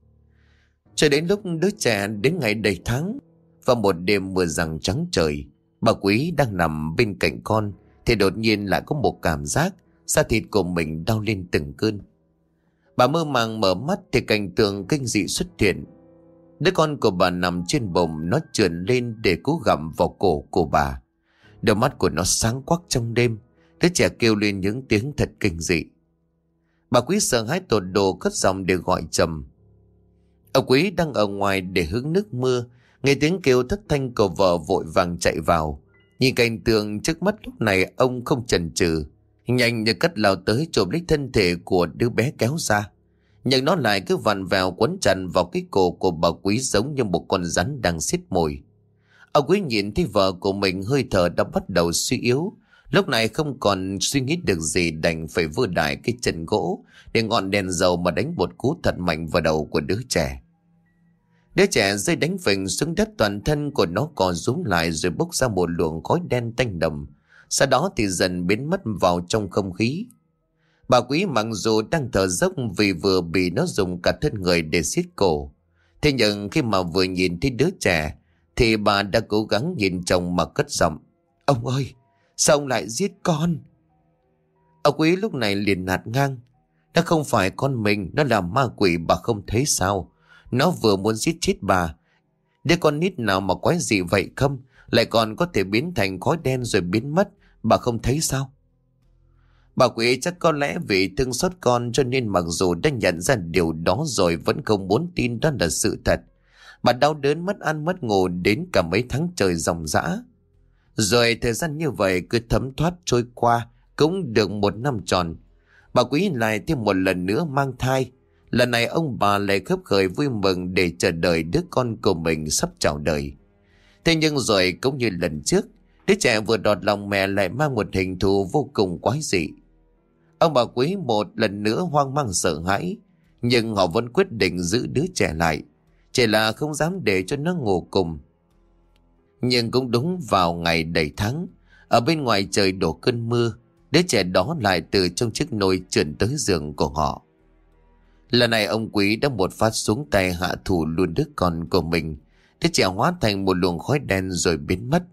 Cho đến lúc đứa trẻ đến ngày đầy tháng, và một đêm mưa giăng trắng trời, bà Quý đang nằm bên cạnh con thì đột nhiên lại có một cảm giác da thịt của mình đau lên từng cơn. Bà mơ màng mở mắt thì cảnh tượng kinh dị xuất hiện. Đứa con của bà nằm trên bồng, nó trườn lên để cố gặm vào cổ của bà. Đôi mắt của nó sáng quắc trong đêm. Đứa trẻ kêu lên những tiếng thật kinh dị. Bà Quý sợ hãi tột độ cất giọng để gọi chồng. Ông Quý đang ở ngoài để hứng nước mưa, nghe tiếng kêu thất thanh của vợ vội vàng chạy vào. Nhìn cảnh tượng trước mắt lúc này, ông không chần chừ, nhanh như cắt lao tới chộp lấy thân thể của đứa bé kéo ra. Nhưng nó lại cứ vặn vẹo quấn chặt vào cái cổ của bà Quý giống như một con rắn đang xiết mồi. Ông Quý nhìn thấy vợ của mình hơi thở đã bắt đầu suy yếu. Lúc này không còn suy nghĩ được gì, đành phải vơ đại cái chân gỗ để ngọn đèn dầu mà đánh một cú thật mạnh vào đầu của đứa trẻ. Đứa trẻ rơi đánh phình xuống đất, toàn thân của nó co rúm lại rồi bốc ra một luồng khói đen tanh đậm. Sau đó thì dần biến mất vào trong không khí. Bà Quý mặc dù đang thở dốc vì vừa bị nó dùng cả thân người để siết cổ, thế nhưng khi mà vừa nhìn thấy đứa trẻ thì bà đã cố gắng nhìn chồng mà cất giọng. Ông ơi, sao ông lại giết con? Ông Quý lúc này liền nạt ngang. Nó không phải con mình, nó là ma quỷ, bà không thấy sao? Nó vừa muốn giết chết bà. Đứa con nít nào mà quái gì vậy không? Lại còn có thể biến thành khói đen rồi biến mất, bà không thấy sao? Bà Quý chắc có lẽ vì thương xót con cho nên mặc dù đã nhận ra điều đó rồi vẫn không muốn tin đó là sự thật. Bà đau đớn mất ăn mất ngủ đến cả mấy tháng trời ròng rã. Rồi thời gian như vậy cứ thấm thoát trôi qua, cũng được một năm tròn. Bà Quý lại thêm một lần nữa mang thai. Lần này ông bà lại khấp khởi vui mừng để chờ đợi đứa con của mình sắp chào đời. Thế nhưng rồi cũng như lần trước, đứa trẻ vừa đọt lòng mẹ lại mang một hình thù vô cùng quái dị. Ông bà Quý một lần nữa hoang mang sợ hãi, nhưng họ vẫn quyết định giữ đứa trẻ lại, chỉ là không dám để cho nó ngủ cùng. Nhưng cũng đúng vào ngày đầy tháng, ở bên ngoài trời đổ cơn mưa, đứa trẻ đó lại từ trong chiếc nôi trườn tới giường của họ. Lần này ông Quý đã một phát xuống tay hạ thủ luôn đứa con của mình. Đứa trẻ hóa thành một luồng khói đen rồi biến mất.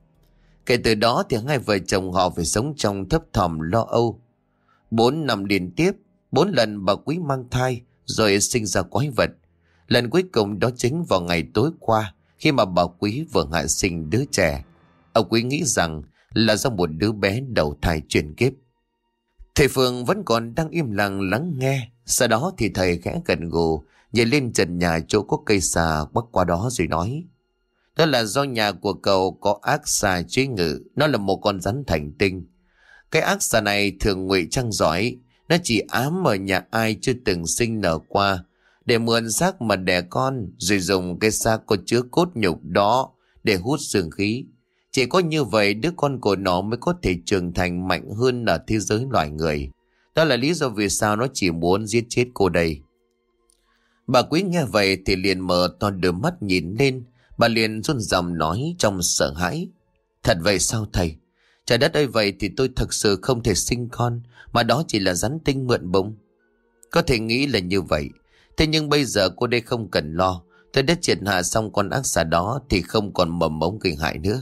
Kể từ đó thì hai vợ chồng họ phải sống trong thấp thỏm lo âu. Bốn năm liên tiếp, bốn lần bà Quý mang thai rồi sinh ra quái vật. Lần cuối cùng đó chính vào ngày tối qua, khi mà bà Quý vừa hạ sinh đứa trẻ. Ông Quý nghĩ rằng là do một đứa bé đầu thai chuyển kiếp. Thầy Phương vẫn còn đang im lặng lắng nghe. Sau đó thì thầy khẽ gật gù, nhìn lên trần nhà chỗ có cây xà bắc qua đó rồi nói: đó là do nhà của cậu có ác xà chế ngự. Nó là một con rắn thành tinh. Cái ác xà này thường ngụy trang giỏi. Nó chỉ ám ở nhà ai chưa từng sinh nở qua, để mượn xác mà đẻ con, rồi dùng cái xác có chứa cốt nhục đó để hút dương khí. Chỉ có như vậy đứa con của nó mới có thể trưởng thành mạnh hơn ở thế giới loài người. Đó là lý do vì sao nó chỉ muốn giết chết cô đây. Bà Quý nghe vậy thì liền mở to đôi mắt nhìn lên. Bà liền run rẩy nói trong sợ hãi: thật vậy sao thầy? Trời đất ơi, vậy thì tôi thực sự không thể sinh con, mà đó chỉ là rắn tinh mượn bụng. Có thể nghĩ là như vậy, thế nhưng bây giờ cô đây không cần lo. Tôi đã triệt hạ xong con ác xà đó thì không còn mầm mống gây hại nữa.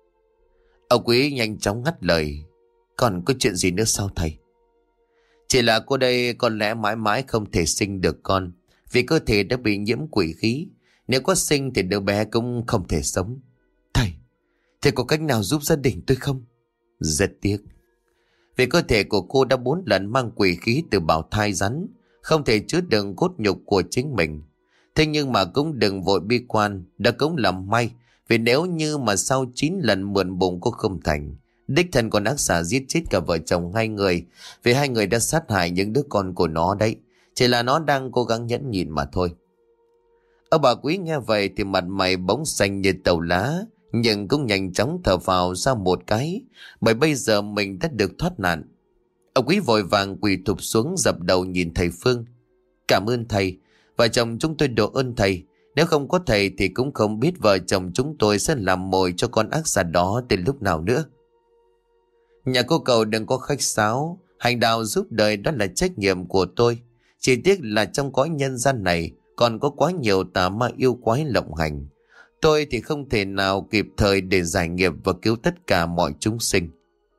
Ông Quý nhanh chóng ngắt lời: còn có chuyện gì nữa sao thầy? Chỉ là cô đây có lẽ mãi mãi không thể sinh được con, vì cơ thể đã bị nhiễm quỷ khí. Nếu có sinh thì đứa bé cũng không thể sống. Thầy, thầy có cách nào giúp gia đình tôi không? Rất tiếc, vì cơ thể của cô đã bốn lần mang quỷ khí từ bào thai rắn, không thể chứa đựng cốt nhục của chính mình. Thế nhưng mà cũng đừng vội bi quan, đã cũng làm may. Vì nếu như mà sau chín lần mượn bụng cô không thành, đích thân con ác xà giết chết cả vợ chồng hai người, vì hai người đã sát hại những đứa con của nó đấy. Chỉ là nó đang cố gắng nhẫn nhịn mà thôi. Ông bà Quý nghe vậy thì mặt mày bỗng xanh như tàu lá, nhưng cũng nhanh chóng thở phào ra một cái, bởi bây giờ mình đã được thoát nạn. Ông Quý vội vàng quỳ thụp xuống dập đầu nhìn thầy Phương: cảm ơn thầy, vợ chồng chúng tôi độ ơn thầy. Nếu không có thầy thì cũng không biết vợ chồng chúng tôi sẽ làm mồi cho con ác xà đó từ lúc nào nữa. Nhà cô cậu đừng có khách sáo, hành đạo giúp đời đó là trách nhiệm của tôi. Chỉ tiếc là trong cõi nhân gian này còn có quá nhiều tà ma yêu quái lộng hành. Tôi thì không thể nào kịp thời để giải nghiệp và cứu tất cả mọi chúng sinh.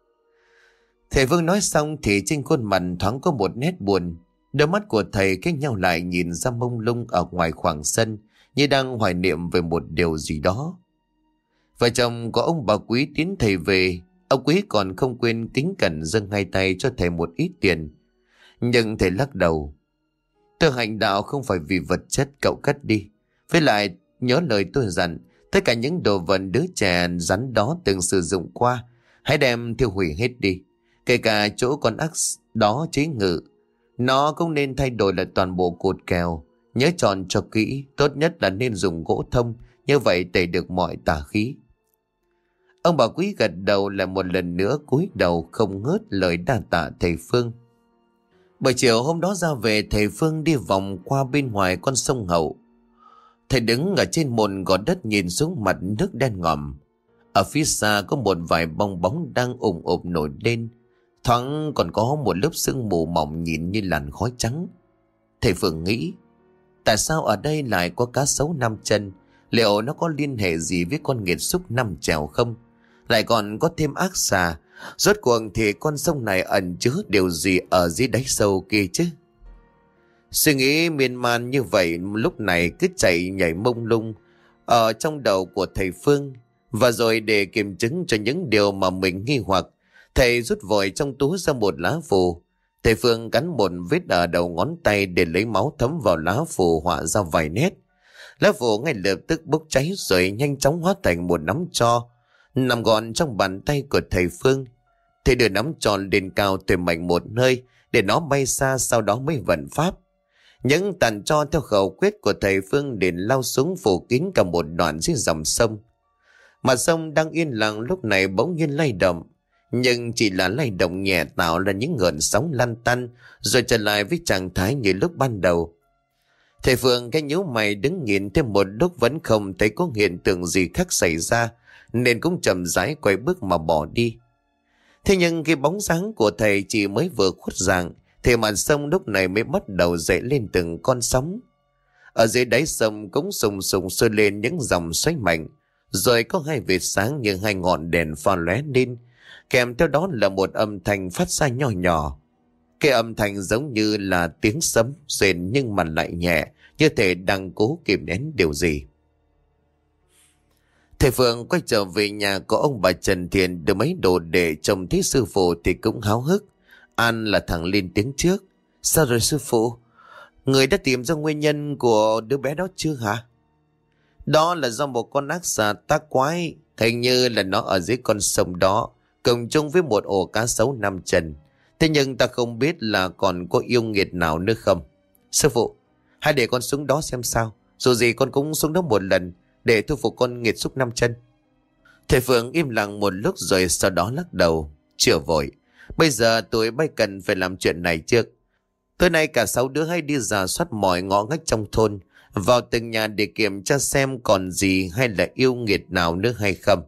Thầy Vương nói xong thì trên khuôn mặt thoáng có một nét buồn. Đôi mắt của thầy cách nhau lại nhìn ra mông lung ở ngoài khoảng sân, như đang hoài niệm về một điều gì đó. Vợ chồng có ông bà Quý tiến thầy về. Ông Quý còn không quên kính cẩn dâng hai tay cho thầy một ít tiền. Nhưng thầy lắc đầu: tôi hành đạo không phải vì vật chất, cậu cất đi. Với lại nhớ lời tôi dặn, tất cả những đồ vật đứa trẻ rắn đó từng sử dụng qua, hãy đem tiêu hủy hết đi. Kể cả chỗ con ác đó chế ngự, nó cũng nên thay đổi lại toàn bộ cột kèo. Nhớ chọn cho kỹ, tốt nhất là nên dùng gỗ thông, như vậy tẩy được mọi tà khí. Ông bà Quý gật đầu lại một lần nữa, cúi đầu không ngớt lời đa tạ thầy Phương. Buổi chiều hôm đó ra về, thầy Phương đi vòng qua bên ngoài con sông Hậu. Thầy đứng ở trên một gò đất nhìn xuống mặt nước đen ngòm. Ở phía xa có một vài bong bóng đang ủng ụp nổi lên, thoáng còn có một lớp sương mù mỏng nhìn như làn khói trắng. Thầy Phương nghĩ, tại sao ở đây lại có cá sấu năm chân? Liệu nó có liên hệ gì với con nghiệt xúc năm trèo không? Lại còn có thêm ác xà. Rốt cuộc thì con sông này ẩn chứa điều gì ở dưới đáy sâu kia chứ? Suy nghĩ miên man như vậy lúc này cứ chạy nhảy mông lung ở trong đầu của thầy Phương. Và rồi để kiểm chứng cho những điều mà mình nghi hoặc, thầy rút vội trong túi ra một lá phù. Thầy Phương cắn một vết ở đầu ngón tay để lấy máu thấm vào lá phù, họa ra vài nét. Lá phù ngay lập tức bốc cháy rồi nhanh chóng hóa thành một nắm tro nằm gọn trong bàn tay của thầy Phương. Thầy đưa nắm tròn lên cao, thổi mạnh một hơi để nó bay xa, sau đó mới vận pháp. Những tàn tro theo khẩu quyết của thầy Phương để lao xuống phủ kín cả một đoạn dưới dòng sông. Mặt sông đang yên lặng lúc này bỗng nhiên lay động, nhưng chỉ là lay động nhẹ, tạo là những gợn sóng lăn tăn rồi trở lại với trạng thái như lúc ban đầu. Thầy Phương cái nhíu mày đứng nhìn thêm một lúc vẫn không thấy có hiện tượng gì khác xảy ra, nên cũng chậm rãi quay bước mà bỏ đi. Thế nhưng cái bóng dáng của thầy chỉ mới vừa khuất dạng thì mặt sông lúc này mới bắt đầu dậy lên từng con sóng. Ở dưới đáy sông cũng sùng sùng sôi lên những dòng xoáy mạnh, rồi có hai vệt sáng như hai ngọn đèn pha lóe lên, kèm theo đó là một âm thanh phát ra nhỏ nhỏ. Cái âm thanh giống như là tiếng sấm rền nhưng mà lại nhẹ, như thể đang cố kìm nén điều gì. Thầy Phương quay trở về nhà của ông bà Trần Thiện đưa mấy đồ để trông thấy sư phụ thì cũng háo hức. An là thằng lên tiếng trước. Sao rồi sư phụ? Người đã tìm ra nguyên nhân của đứa bé đó chưa hả? Đó là do một con ác xà tác quái, hình như là nó ở dưới con sông đó, cùng chung với một ổ cá sấu năm chân. Thế nhưng ta không biết là còn có yêu nghiệt nào nữa không. Sư phụ, hãy để con xuống đó xem sao. Dù gì con cũng xuống đó một lần để thu phục con nghiệt xúc năm chân. Thầy Phương im lặng một lúc rồi sau đó lắc đầu. Chưa vội, bây giờ tụi bay cần phải làm chuyện này trước. Tối nay cả sáu đứa hãy đi rà soát mọi ngõ ngách trong thôn, vào từng nhà để kiểm tra xem còn gì hay là yêu nghiệt nào nữa hay không.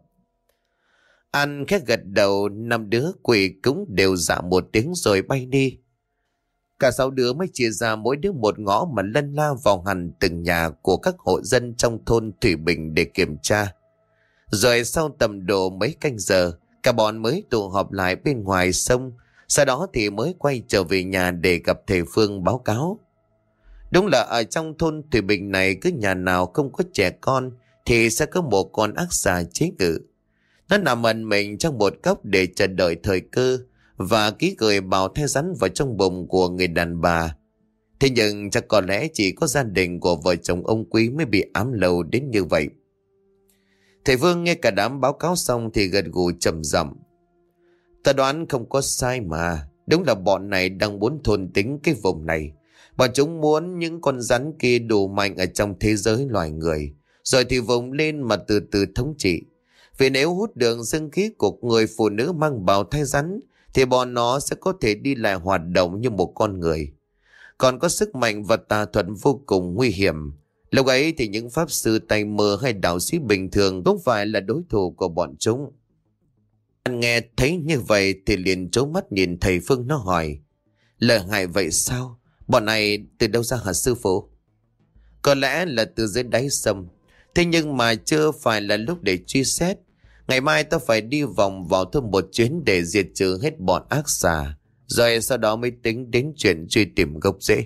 An khẽ gật đầu, năm đứa quỷ cũng đều dạ một tiếng rồi bay đi. Cả sáu đứa mới chia ra mỗi đứa một ngõ mà lân la vào hẳn từng nhà của các hộ dân trong thôn Thủy Bình để kiểm tra. Rồi sau tầm độ mấy canh giờ, cả bọn mới tụ họp lại bên ngoài sông, sau đó thì mới quay trở về nhà để gặp thầy Phương báo cáo. Đúng là ở trong thôn Thủy Bình này cứ nhà nào không có trẻ con thì sẽ có một con ác xà chế ngự. Nó nằm ẩn mình trong một góc để chờ đợi thời cơ và ký gửi bào thai rắn vào trong bụng của người đàn bà. Thế nhưng chắc có lẽ chỉ có gia đình của vợ chồng ông Quý mới bị ám lâu đến như vậy. Thầy Vương nghe cả đám báo cáo xong thì gật gù trầm giọng. Ta đoán không có sai mà. Đúng là bọn này đang muốn thôn tính cái vùng này. Bọn chúng muốn những con rắn kia đủ mạnh ở trong thế giới loài người, rồi thì vùng lên mà từ từ thống trị. Vì nếu hút được dương khí của người phụ nữ mang bào thai rắn thì bọn nó sẽ có thể đi lại hoạt động như một con người. Còn có sức mạnh và tà thuật vô cùng nguy hiểm. Lúc ấy thì những pháp sư tay mơ hay đạo sĩ bình thường cũng phải là đối thủ của bọn chúng. Anh nghe thấy như vậy thì liền trố mắt nhìn thầy Phương, nó hỏi. Lợi hại vậy sao? Bọn này từ đâu ra hả sư phụ? Có lẽ là từ dưới đáy sông. Thế nhưng mà chưa phải là lúc để truy xét. Ngày mai ta phải đi vòng vào thôn một chuyến để diệt trừ hết bọn ác xà. Rồi sau đó mới tính đến chuyện truy tìm gốc rễ.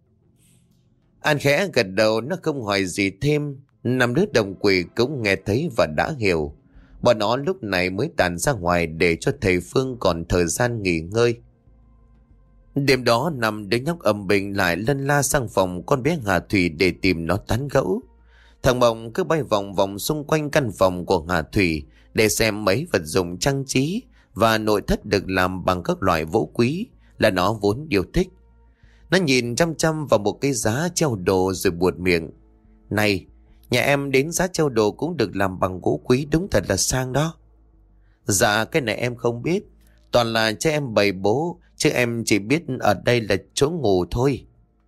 An khẽ gật đầu, nó không hỏi gì thêm. Năm đứa đồng quỷ cũng nghe thấy và đã hiểu. Bọn nó lúc này mới tàn ra ngoài để cho thầy Phương còn thời gian nghỉ ngơi. Đêm đó nằm đứa nhóc âm bình lại lân la sang phòng con bé Hà Thủy để tìm nó tán gẫu. Thằng Mộng cứ bay vòng vòng xung quanh căn phòng của Hà Thủy để xem mấy vật dụng trang trí và nội thất được làm bằng các loại gỗ quý là nó vốn yêu thích. Nó nhìn chăm chăm vào một cái giá treo đồ rồi buột miệng. Này, nhà em đến giá treo đồ cũng được làm bằng gỗ quý, đúng thật là sang đó. Dạ cái này em không biết, toàn là cho em bày bố, chứ em chỉ biết ở đây là chỗ ngủ thôi.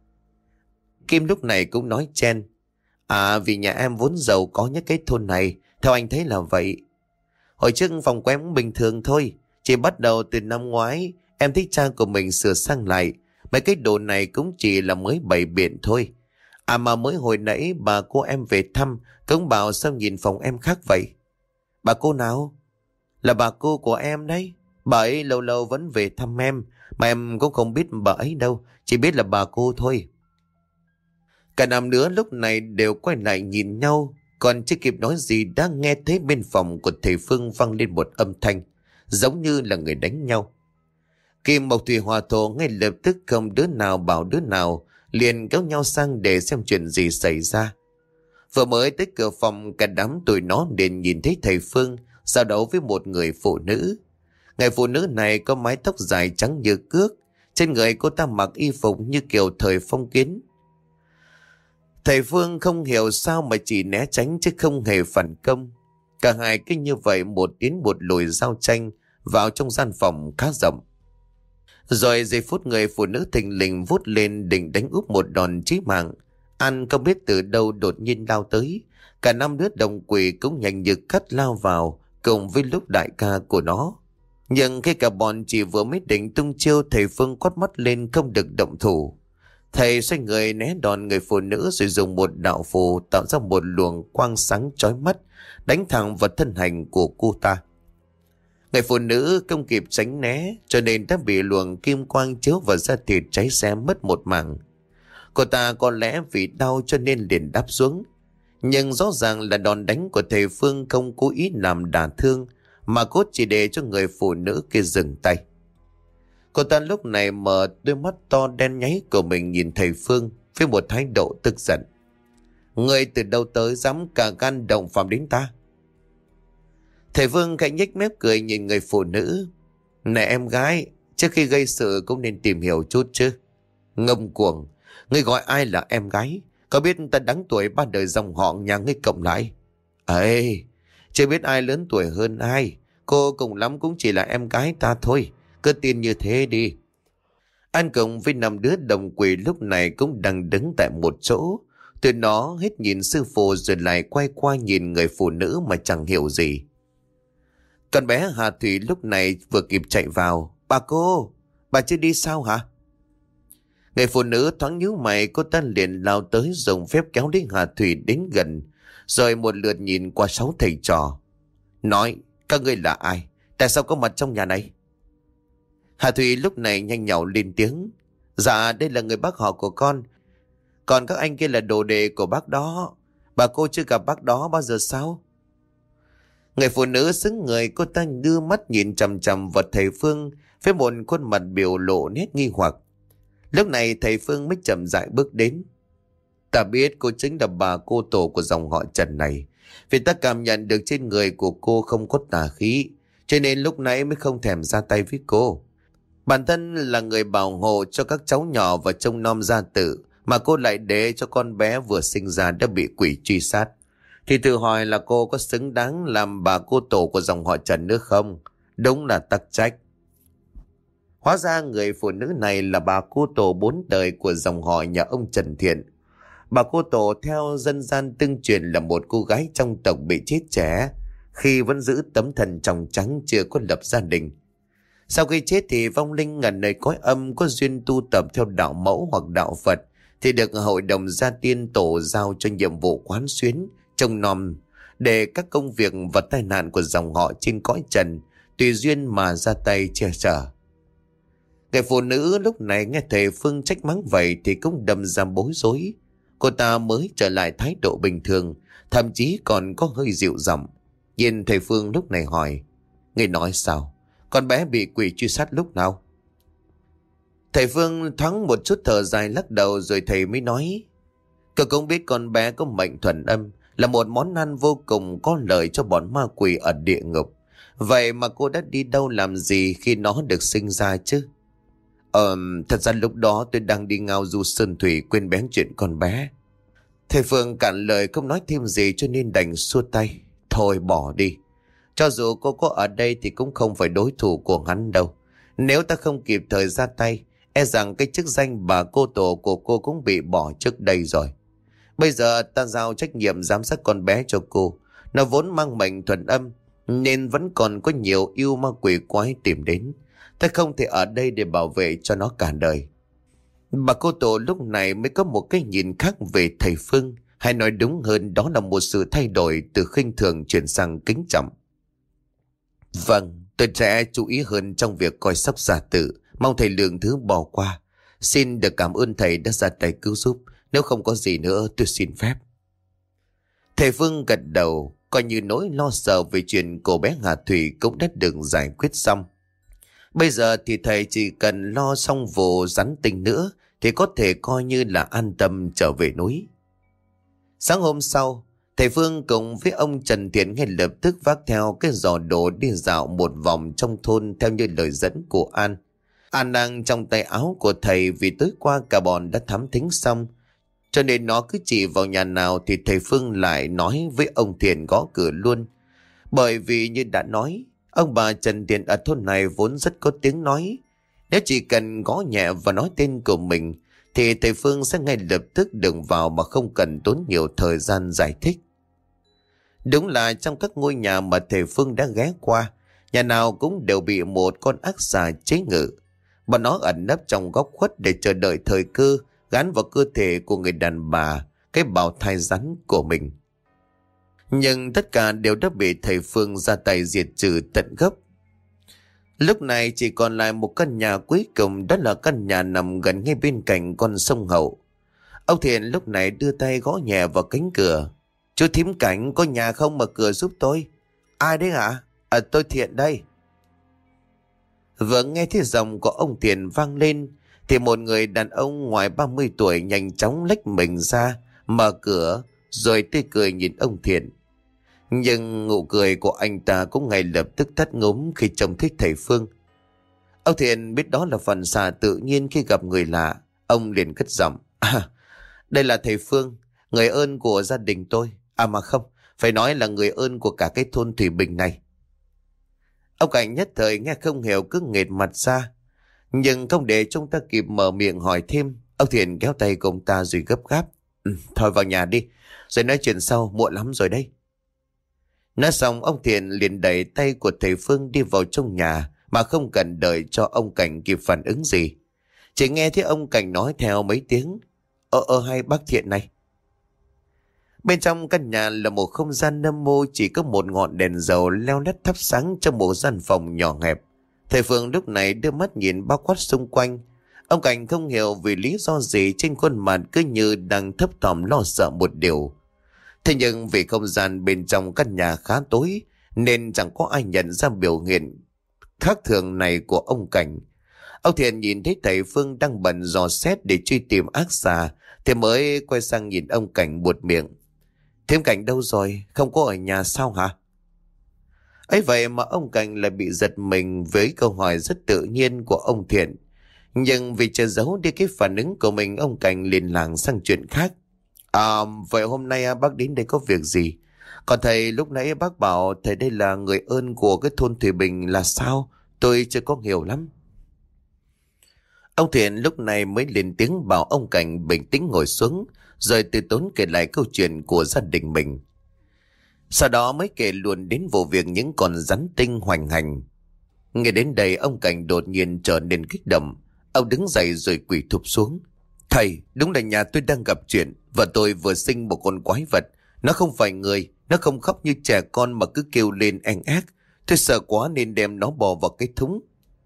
Kim lúc này cũng nói chen. À vì nhà em vốn giàu có nhất cái thôn này, theo anh thấy là vậy. Hồi trước phòng của em cũng bình thường thôi, chỉ bắt đầu từ năm ngoái em thích cha của mình sửa sang lại. Mấy cái đồ này cũng chỉ là mới bày biện thôi. À mà mới hồi nãy bà cô em về thăm cũng bảo sao nhìn phòng em khác vậy. Bà cô nào? Là bà cô của em đấy. Bà ấy lâu lâu vẫn về thăm em, mà em cũng không biết bà ấy đâu, chỉ biết là bà cô thôi. Cả năm đứa lúc này đều quay lại nhìn nhau, còn chưa kịp nói gì đã nghe thấy bên phòng của thầy Phương vang lên một âm thanh, giống như là người đánh nhau. Kim Mộc Thủy Hòa Thổ ngay lập tức không đứa nào bảo đứa nào, liền kéo nhau sang để xem chuyện gì xảy ra. Vừa mới tới cửa phòng, cả đám tụi nó liền nhìn thấy thầy Phương giao đấu với một người phụ nữ. Người phụ nữ này có mái tóc dài trắng như cước, trên người cô ta mặc y phục như kiểu thời phong kiến. Thầy Phương không hiểu sao mà chỉ né tránh chứ không hề phản công. Cả hai cứ như vậy một tiến một lùi giao tranh vào trong gian phòng khá rộng. Rồi giây phút người phụ nữ thình lình vút lên định đánh úp một đòn chí mạng. An không biết từ đâu đột nhiên lao tới, Cả năm đứa đồng quỷ cũng nhanh như cắt lao vào cùng với lúc đại ca của nó. Nhưng khi cả bọn chỉ vừa mới định tung chiêu, thầy Phương quát mắt lên không được động thủ. Thầy xoay người né đòn người phụ nữ rồi dùng một đạo phù tạo ra một luồng quang sáng chói mắt đánh thẳng vào thân hành của cô ta. Người phụ nữ không kịp tránh né cho nên đã bị luồng kim quang chiếu vào da thịt cháy xém mất một mảng. Cô ta có lẽ vì đau cho nên liền đáp xuống. Nhưng rõ ràng là đòn đánh của thầy Phương không cố ý làm đả thương, mà cốt chỉ để cho người phụ nữ kia dừng tay. Cô ta lúc này mở đôi mắt to đen nháy của mình nhìn thầy Phương với một thái độ tức giận. Người từ đâu tới dám cả gan động phạm đến ta? Thầy Phương khẽ nhếch mép cười nhìn người phụ nữ. Này em gái, trước khi gây sự cũng nên tìm hiểu chút chứ. Ngông cuồng, ngươi gọi ai là em gái? Có biết ta đáng tuổi ba đời dòng họ nhà ngươi cộng lại? Ê, chưa biết ai lớn tuổi hơn ai. Cô cùng lắm cũng chỉ là em gái ta thôi. Cứ tin như thế đi. An cùng với năm đứa đồng quỷ lúc này cũng đang đứng tại một chỗ. Tụi nó hết nhìn sư phụ rồi lại quay qua nhìn người phụ nữ mà chẳng hiểu gì. Con bé Hà Thủy lúc này vừa kịp chạy vào. Bà cô, bà chưa đi sao hả? Người phụ nữ thoáng nhíu mày, cô ta liền lao tới dùng phép kéo đến Hà Thủy đến gần, rồi một lượt nhìn qua sáu thầy trò. Nói, các ngươi là ai? Tại sao có mặt trong nhà này? Hà Thủy lúc này nhanh nhảu lên tiếng. Dạ, đây là người bác họ của con. Còn các anh kia là đồ đệ của bác đó. Bà cô chưa gặp bác đó bao giờ sao? Người phụ nữ xứng người, cô ta đưa mắt nhìn chằm chằm vào thầy Phương với một khuôn mặt biểu lộ nét nghi hoặc. Lúc này thầy Phương mới chậm rãi bước đến. Ta biết cô chính là bà cô tổ của dòng họ Trần này. Vì ta cảm nhận được trên người của cô không có tà khí, cho nên lúc nãy mới không thèm ra tay với cô. Bản thân là người bảo hộ cho các cháu nhỏ và trông nom gia tử, mà cô lại để cho con bé vừa sinh ra đã bị quỷ truy sát. Thì tự hỏi là cô có xứng đáng làm bà cô tổ của dòng họ Trần nữa không? Đúng là tắc trách. Hóa ra người phụ nữ này là bà cô tổ bốn đời của dòng họ nhà ông Trần Thiện. Bà cô tổ theo dân gian tương truyền là một cô gái trong tộc bị chết trẻ khi vẫn giữ tấm thần trong trắng chưa có lập gia đình. Sau khi chết thì vong linh ngẩn nơi cõi âm có duyên tu tập theo đạo mẫu hoặc đạo Phật thì được hội đồng gia tiên tổ giao cho nhiệm vụ quán xuyến, trông nom để các công việc và tai nạn của dòng họ trên cõi trần tùy duyên mà ra tay che chở. Người phụ nữ lúc này nghe thầy Phương trách mắng vậy thì cũng đâm ra bối rối. Cô ta mới trở lại thái độ bình thường, thậm chí còn có hơi dịu giọng. Nhìn thầy Phương lúc này hỏi, người nói sao? Con bé bị quỷ truy sát lúc nào? Thầy Phương thoáng một chút thở dài lắc đầu rồi thầy mới nói, cậu cũng biết con bé có mệnh thuần âm, là một món ăn vô cùng có lợi cho bọn ma quỷ ở địa ngục. Vậy mà cô đã đi đâu làm gì khi nó được sinh ra chứ? Ờ, thật ra lúc đó tôi đang đi ngao du sơn thủy quên bén chuyện con bé. Thầy Phương cạn lời không nói thêm gì cho nên đành xua tay. Thôi bỏ đi. Cho dù cô có ở đây thì cũng không phải đối thủ của hắn đâu. Nếu ta không kịp thời ra tay, e rằng cái chức danh bà cô tổ của cô cũng bị bỏ trước đây rồi. Bây giờ ta giao trách nhiệm giám sát con bé cho cô. Nó vốn mang mệnh thuần âm nên vẫn còn có nhiều yêu ma quỷ quái tìm đến. Ta không thể ở đây để bảo vệ cho nó cả đời. Bà cô tổ lúc này mới có một cái nhìn khác về thầy Phương. Hay nói đúng hơn đó là một sự thay đổi từ khinh thường chuyển sang kính trọng. Vâng, tôi sẽ chú ý hơn trong việc coi sóc gia tử. Mong thầy lượng thứ bỏ qua. Xin được cảm ơn thầy đã ra tay cứu giúp. Nếu không có gì nữa tôi xin phép. Thầy Phương gật đầu, coi như nỗi lo sợ về chuyện cô bé Hà Thủy cũng đã được giải quyết xong. Bây giờ thì thầy chỉ cần lo xong vụ rắn tinh nữa thì có thể coi như là an tâm trở về núi. Sáng hôm sau, thầy Phương cùng với ông Trần Thiện ngay lập tức vác theo cái giỏ đồ đi dạo một vòng trong thôn theo như lời dẫn của An. An đang trong tay áo của thầy vì tối qua cả bọn đã thám thính xong, cho nên nó cứ chỉ vào nhà nào thì thầy Phương lại nói với ông Thiện gõ cửa luôn. Bởi vì như đã nói, ông bà Trần Thiện ở thôn này vốn rất có tiếng nói. Nếu chỉ cần gõ nhẹ và nói tên của mình thì thầy Phương sẽ ngay lập tức đường vào mà không cần tốn nhiều thời gian giải thích. Đúng là trong các ngôi nhà mà thầy Phương đã ghé qua, nhà nào cũng đều bị một con ác xà chế ngự. Bọn nó ẩn nấp trong góc khuất để chờ đợi thời cơ gắn vào cơ thể của người đàn bà cái bào thai rắn của mình. Nhưng tất cả đều đã bị thầy Phương ra tay diệt trừ tận gốc. Lúc này chỉ còn lại một căn nhà cuối cùng, đó là căn nhà nằm gần ngay bên cạnh con sông Hậu. Ông Thiện lúc này đưa tay gõ nhẹ vào cánh cửa. Chú thím Cảnh, có nhà không, mở cửa giúp tôi. Ai đấy hả? À, tôi Thiện đây. Vừa nghe thấy giọng của ông Thiện vang lên thì một người đàn ông ngoài ba mươi tuổi nhanh chóng lách mình ra, mở cửa rồi tươi cười nhìn ông Thiện. Nhưng nụ cười của anh ta cũng ngay lập tức tắt ngúm khi trông thấy thầy Phương. Ông Thiện biết đó là phản xạ tự nhiên khi gặp người lạ. Ông liền cất giọng: À, đây là thầy Phương, người ơn của gia đình tôi. À mà không, phải nói là người ơn của cả cái thôn Thủy Bình này. Ông Cảnh nhất thời nghe không hiểu, cứ nghệt mặt ra. Nhưng không để chúng ta kịp mở miệng hỏi thêm, ông Thiện kéo tay của ông ta rồi gấp gáp: Ừ, thôi vào nhà đi, rồi nói chuyện sau, muộn lắm rồi đây. Nói xong ông Thiện liền đẩy tay của thầy Phương đi vào trong nhà mà không cần đợi cho ông Cảnh kịp phản ứng gì. Chỉ nghe thấy ông Cảnh nói theo mấy tiếng: Ơ ơ hay bác Thiện này. Bên trong căn nhà là một không gian nâm mô, chỉ có một ngọn đèn dầu leo lét thắp sáng trong một gian phòng nhỏ hẹp. Thầy Phương lúc này đưa mắt nhìn bao quát xung quanh. Ông Cảnh không hiểu vì lý do gì trên khuôn mặt cứ như đang thấp thỏm lo sợ một điều. Thế nhưng vì không gian bên trong căn nhà khá tối nên chẳng có ai nhận ra biểu hiện khác thường này của ông Cảnh. Ông Thiện nhìn thấy thầy Phương đang bận dò xét để truy tìm ác xà thì mới quay sang nhìn ông Cảnh buột miệng: Thím Cảnh đâu rồi? Không có ở nhà sao hả? Ấy vậy mà ông Cảnh lại bị giật mình với câu hỏi rất tự nhiên của ông Thiện. Nhưng vì che giấu đi cái phản ứng của mình, ông Cảnh liền lảng sang chuyện khác. À, vậy hôm nay bác đến đây có việc gì? Còn thầy lúc nãy bác bảo thầy đây là người ơn của cái thôn Thủy Bình là sao? Tôi chưa có hiểu lắm. Ông Thiện lúc này mới lên tiếng bảo ông Cảnh bình tĩnh ngồi xuống, rồi từ tốn kể lại câu chuyện của gia đình mình. Sau đó mới kể luôn đến vụ việc những con rắn tinh hoành hành. Nghe đến đây ông Cảnh đột nhiên trở nên kích động. Ông đứng dậy rồi quỳ thụp xuống: Thầy, đúng là nhà tôi đang gặp chuyện. Vợ tôi vừa sinh một con quái vật. Nó không phải người, nó không khóc như trẻ con mà cứ kêu lên eng ác. Tôi sợ quá nên đem nó bỏ vào cái thúng.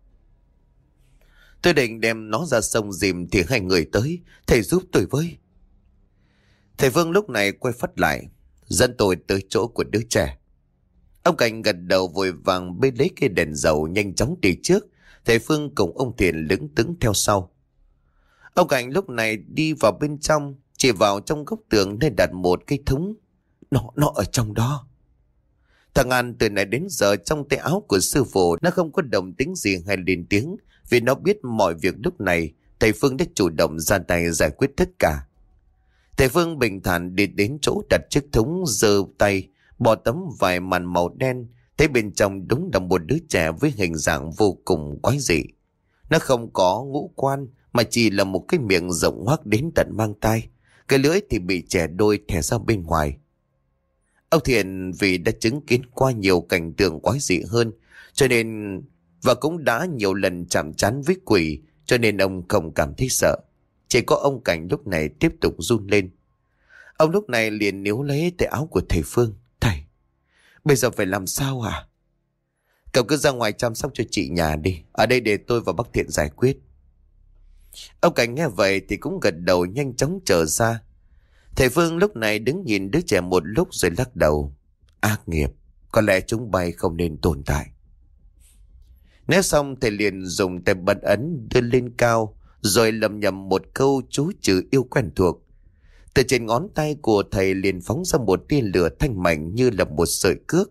Tôi định đem nó ra sông dìm thì hai người tới. Thầy giúp tôi với. Thầy Phương lúc này quay phắt lại: Dẫn tôi tới chỗ của đứa trẻ. Ông Cảnh gật đầu vội vàng bê lấy cây đèn dầu nhanh chóng đi trước. Thầy Phương cùng ông Thiện lững thững theo sau. Ông Cảnh lúc này đi vào bên trong, chỉ vào trong góc tường nơi đặt một cái thúng. Nó, nó ở trong đó. Thằng An từ nãy đến giờ trong tay áo của sư phụ nó không có động tính gì hay lên tiếng, vì nó biết mọi việc lúc này thầy Phương đã chủ động ra tay giải quyết tất cả. Thầy Phương bình thản đi đến chỗ đặt chiếc thúng, giơ tay bỏ tấm vải màn màu đen, thấy bên trong đúng là một đứa trẻ với hình dạng vô cùng quái dị. Nó không có ngũ quan mà chỉ là một cái miệng rộng hoác đến tận mang tai, cái lưỡi thì bị chẻ đôi thè ra bên ngoài. Ông Thiện vì đã chứng kiến qua nhiều cảnh tượng quái dị hơn cho nên và cũng đã nhiều lần chạm trán với quỷ, cho nên ông không cảm thấy sợ. Chỉ có ông Cảnh lúc này tiếp tục run lên. Ông lúc này liền níu lấy tay áo của thầy Phương: Thầy, bây giờ phải làm sao hả? Cậu cứ ra ngoài chăm sóc cho chị nhà đi, ở đây để tôi và bác Thiện giải quyết. Ông Cảnh nghe vậy thì cũng gật đầu nhanh chóng trở ra. Thầy Phương lúc này đứng nhìn đứa trẻ một lúc rồi lắc đầu: Ác nghiệp, có lẽ chúng bay không nên tồn tại. Nói xong thầy liền dùng tay bật ấn đưa lên cao, rồi lầm nhầm một câu chú chữ yêu quen thuộc. Từ trên ngón tay của thầy liền phóng ra một tia lửa thanh mảnh như là một sợi cước.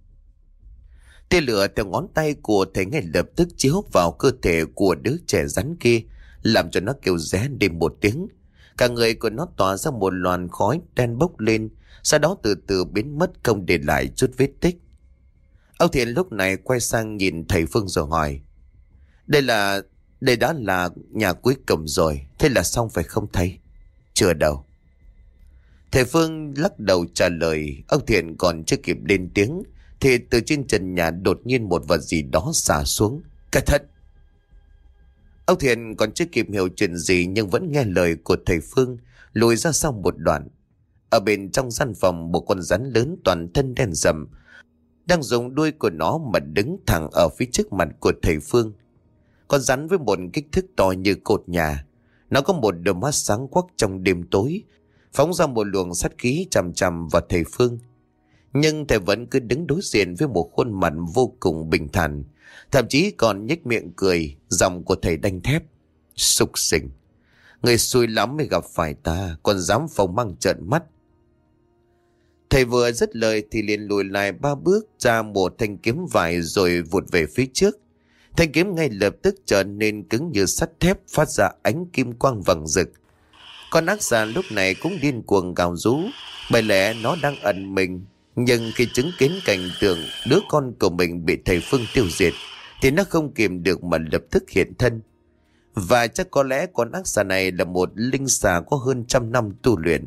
Tia lửa theo ngón tay của thầy ngay lập tức chiếu vào cơ thể của đứa trẻ rắn kia, làm cho nó kêu ré đêm một tiếng. Cả người của nó tỏa ra một loàn khói đen bốc lên, sau đó từ từ biến mất không để lại chút vết tích. Ông Thiện lúc này quay sang nhìn thầy Phương rồi hỏi: Đây là... đây đã là nhà cuối cùng rồi, thế là xong phải không thầy? Chưa đâu. Thầy Phương lắc đầu trả lời. Ông Thiện còn chưa kịp lên tiếng thì từ trên trần nhà đột nhiên một vật gì đó xả xuống. Cẩn thận! Ông Thiện còn chưa kịp hiểu chuyện gì nhưng vẫn nghe lời của thầy Phương, lùi ra sau một đoạn. Ở bên trong gian phòng, một con rắn lớn toàn thân đen rầm đang dùng đuôi của nó mà đứng thẳng ở phía trước mặt của thầy Phương. Con rắn với một kích thước to như cột nhà, nó có một đôi mắt sáng quắc trong đêm tối, phóng ra một luồng sát khí chằm chằm vào thầy Phương. Nhưng thầy vẫn cứ đứng đối diện với một khuôn mặt vô cùng bình thản, thậm chí còn nhếch miệng cười. Giọng của thầy đanh thép: Súc sinh, người xui lắm mới gặp phải ta, còn dám phồng mang trợn mắt. Thầy vừa dứt lời thì liền lùi lại ba bước, ra một thanh kiếm vải rồi vụt về phía trước. Thanh kiếm ngay lập tức trở nên cứng như sắt thép, phát ra ánh kim quang vàng rực. Con ác già lúc này cũng điên cuồng gào rú, bởi lẽ nó đang ẩn mình. Nhưng khi chứng kiến cảnh tượng đứa con của mình bị thầy Phương tiêu diệt thì nó không kìm được mà lập tức hiện thân. Và chắc có lẽ con ác xà này là một linh xà có hơn trăm năm tu luyện.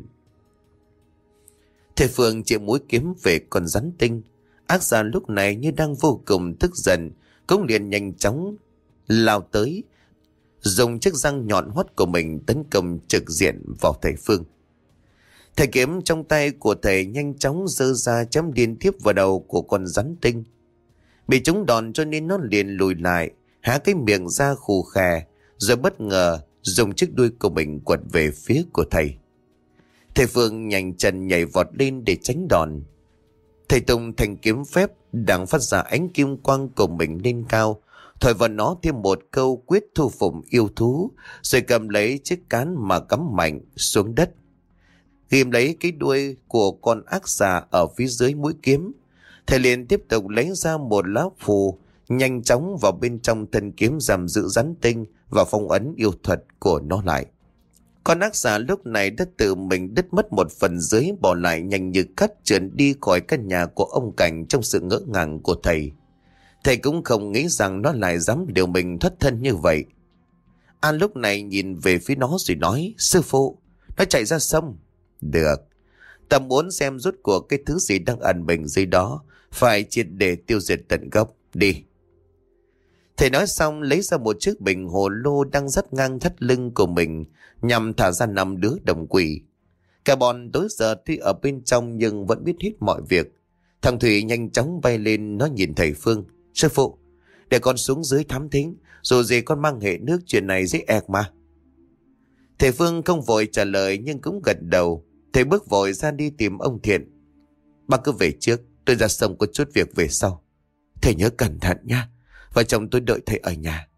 Thầy Phương chĩa mũi kiếm về con rắn tinh. Ác xà lúc này như đang vô cùng tức giận, cũng liền nhanh chóng lao tới, dùng chiếc răng nhọn hoắt của mình tấn công trực diện vào thầy Phương. Thầy kiếm trong tay của thầy nhanh chóng giơ ra chém liên tiếp vào đầu của con rắn tinh. Bị trúng đòn cho nên nó liền lùi lại, há cái miệng ra khù khè, rồi bất ngờ dùng chiếc đuôi của mình quật về phía của thầy. Thầy Phương nhanh chân nhảy vọt lên để tránh đòn. Thầy tung thanh kiếm phép đang phát ra ánh kim quang của mình lên cao, thổi vào nó thêm một câu quyết thu phục yêu thú, rồi cầm lấy chiếc cán mà cắm mạnh xuống đất, ghim lấy cái đuôi của con ác xà ở phía dưới mũi kiếm. Thầy liền tiếp tục lấy ra một lá phù, nhanh chóng vào bên trong thân kiếm giam giữ rắn tinh và phong ấn yêu thuật của nó lại. Con ác xà lúc này đã tự mình đứt mất một phần dưới, bỏ lại nhanh như cắt trườn đi khỏi căn nhà của ông Cảnh trong sự ngỡ ngàng của thầy. Thầy cũng không nghĩ rằng nó lại dám điều mình thoát thân như vậy. An lúc này nhìn về phía nó rồi nói: Sư phụ, nó chạy ra sông. Được, ta muốn xem rốt cuộc cái thứ gì đang ẩn mình dưới đó, phải triệt để tiêu diệt tận gốc. Đi. Thầy nói xong lấy ra một chiếc bình hồ lô đang dắt ngang thắt lưng của mình, nhằm thả ra năm đứa đồng quỷ. Cả bọn tối giờ tuy ở bên trong nhưng vẫn biết hết mọi việc. Thằng Thủy nhanh chóng bay lên, nó nhìn thầy Phương: Sư phụ, để con xuống dưới thám thính, dù gì con mang hệ nước, chuyện này dễ ẹc mà. Thầy Phương không vội trả lời nhưng cũng gật đầu. Thầy bước vội ra đi tìm ông Thiện. Bác cứ về trước, tôi ra sông có chút việc về sau. Thầy nhớ cẩn thận nha, vợ chồng tôi đợi thầy ở nhà.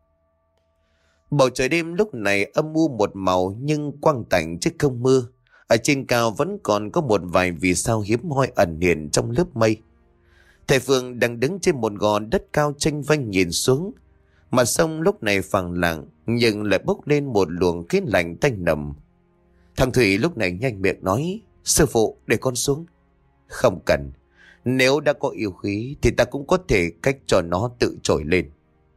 Bầu trời đêm lúc này âm u một màu nhưng quang tạnh chứ không mưa. Ở trên cao vẫn còn có một vài vì sao hiếm hoi ẩn hiện trong lớp mây. Thầy Phương đang đứng trên một gò đất cao chênh vênh nhìn xuống. Mặt sông lúc này phẳng lặng nhưng lại bốc lên một luồng khí lạnh tanh nồng. Thằng Thủy lúc này nhanh miệng nói: Sư phụ, để con xuống. Không cần, nếu đã có yêu khí thì ta cũng có thể cách cho nó tự trồi lên.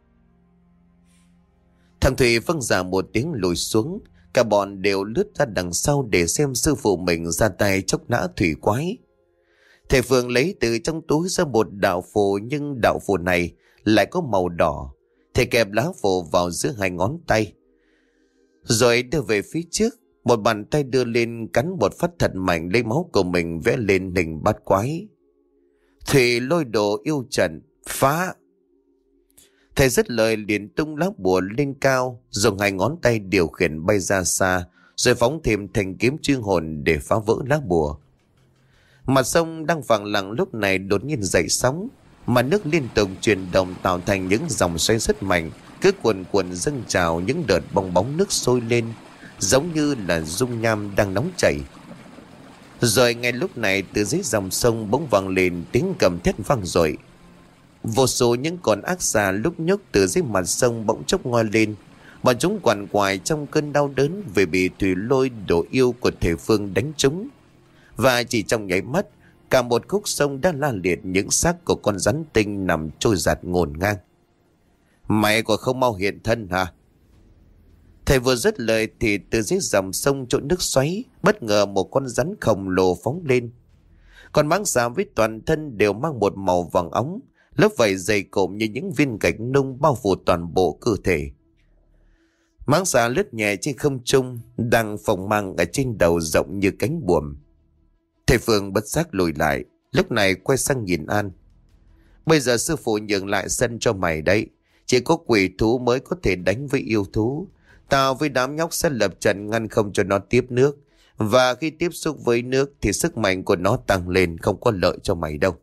Thằng Thủy vâng dạ một tiếng lùi xuống. Cả bọn đều lướt ra đằng sau để xem sư phụ mình ra tay chốc nã thủy quái. Thầy Phương lấy từ trong túi ra một đạo phù, nhưng đạo phù này lại có màu đỏ. Thầy kẹp lá phù vào giữa hai ngón tay, rồi đưa về phía trước. Một bàn tay đưa lên cắn một phát thật mạnh, lấy máu của mình vẽ lên hình bát quái. Thủy lôi đồ yêu trận phá. Thầy dứt lời liền tung lá bùa lên cao, dùng hai ngón tay điều khiển bay ra xa, rồi phóng thêm thanh kiếm chuyên hồn để phá vỡ lá bùa. Mặt sông đang phẳng lặng lúc này đột nhiên dậy sóng, mà nước liên tục chuyển động tạo thành những dòng xoáy rất mạnh, cứ cuồn cuộn dâng trào những đợt bong bóng nước sôi lên, giống như là dung nham đang nóng chảy. Rồi ngay lúc này từ dưới dòng sông bỗng vang lên tiếng gầm thét vang dội. Vô số những con ác xà lúc nhúc từ dưới mặt sông bỗng chốc ngoi lên, mà chúng quằn quại trong cơn đau đớn vì bị thủy lôi đồ yêu của thầy Phương đánh trúng. Và chỉ trong nháy mắt, cả một khúc sông đã la liệt những xác của con rắn tinh nằm trôi giạt ngổn ngang. Mày còn không mau hiện thân hả? Thầy vừa dứt lời thì từ dưới dòng sông chỗ nước xoáy, bất ngờ một con rắn khổng lồ phóng lên. Con mãng xà với toàn thân đều mang một màu vàng óng, lớp vảy dày cộm như những viên gạch nung bao phủ toàn bộ cơ thể. Mãng xà lướt nhẹ trên không trung, đang phồng mang ở trên đầu rộng như cánh buồm. Thầy Phương bất giác lùi lại, lúc này quay sang nhìn An. Bây giờ sư phụ nhường lại sân cho mày đấy, chỉ có quỷ thú mới có thể đánh với yêu thú. Tao với đám nhóc sẽ lập trận ngăn không cho nó tiếp nước, và khi tiếp xúc với nước thì sức mạnh của nó tăng lên, không có lợi cho mày đâu.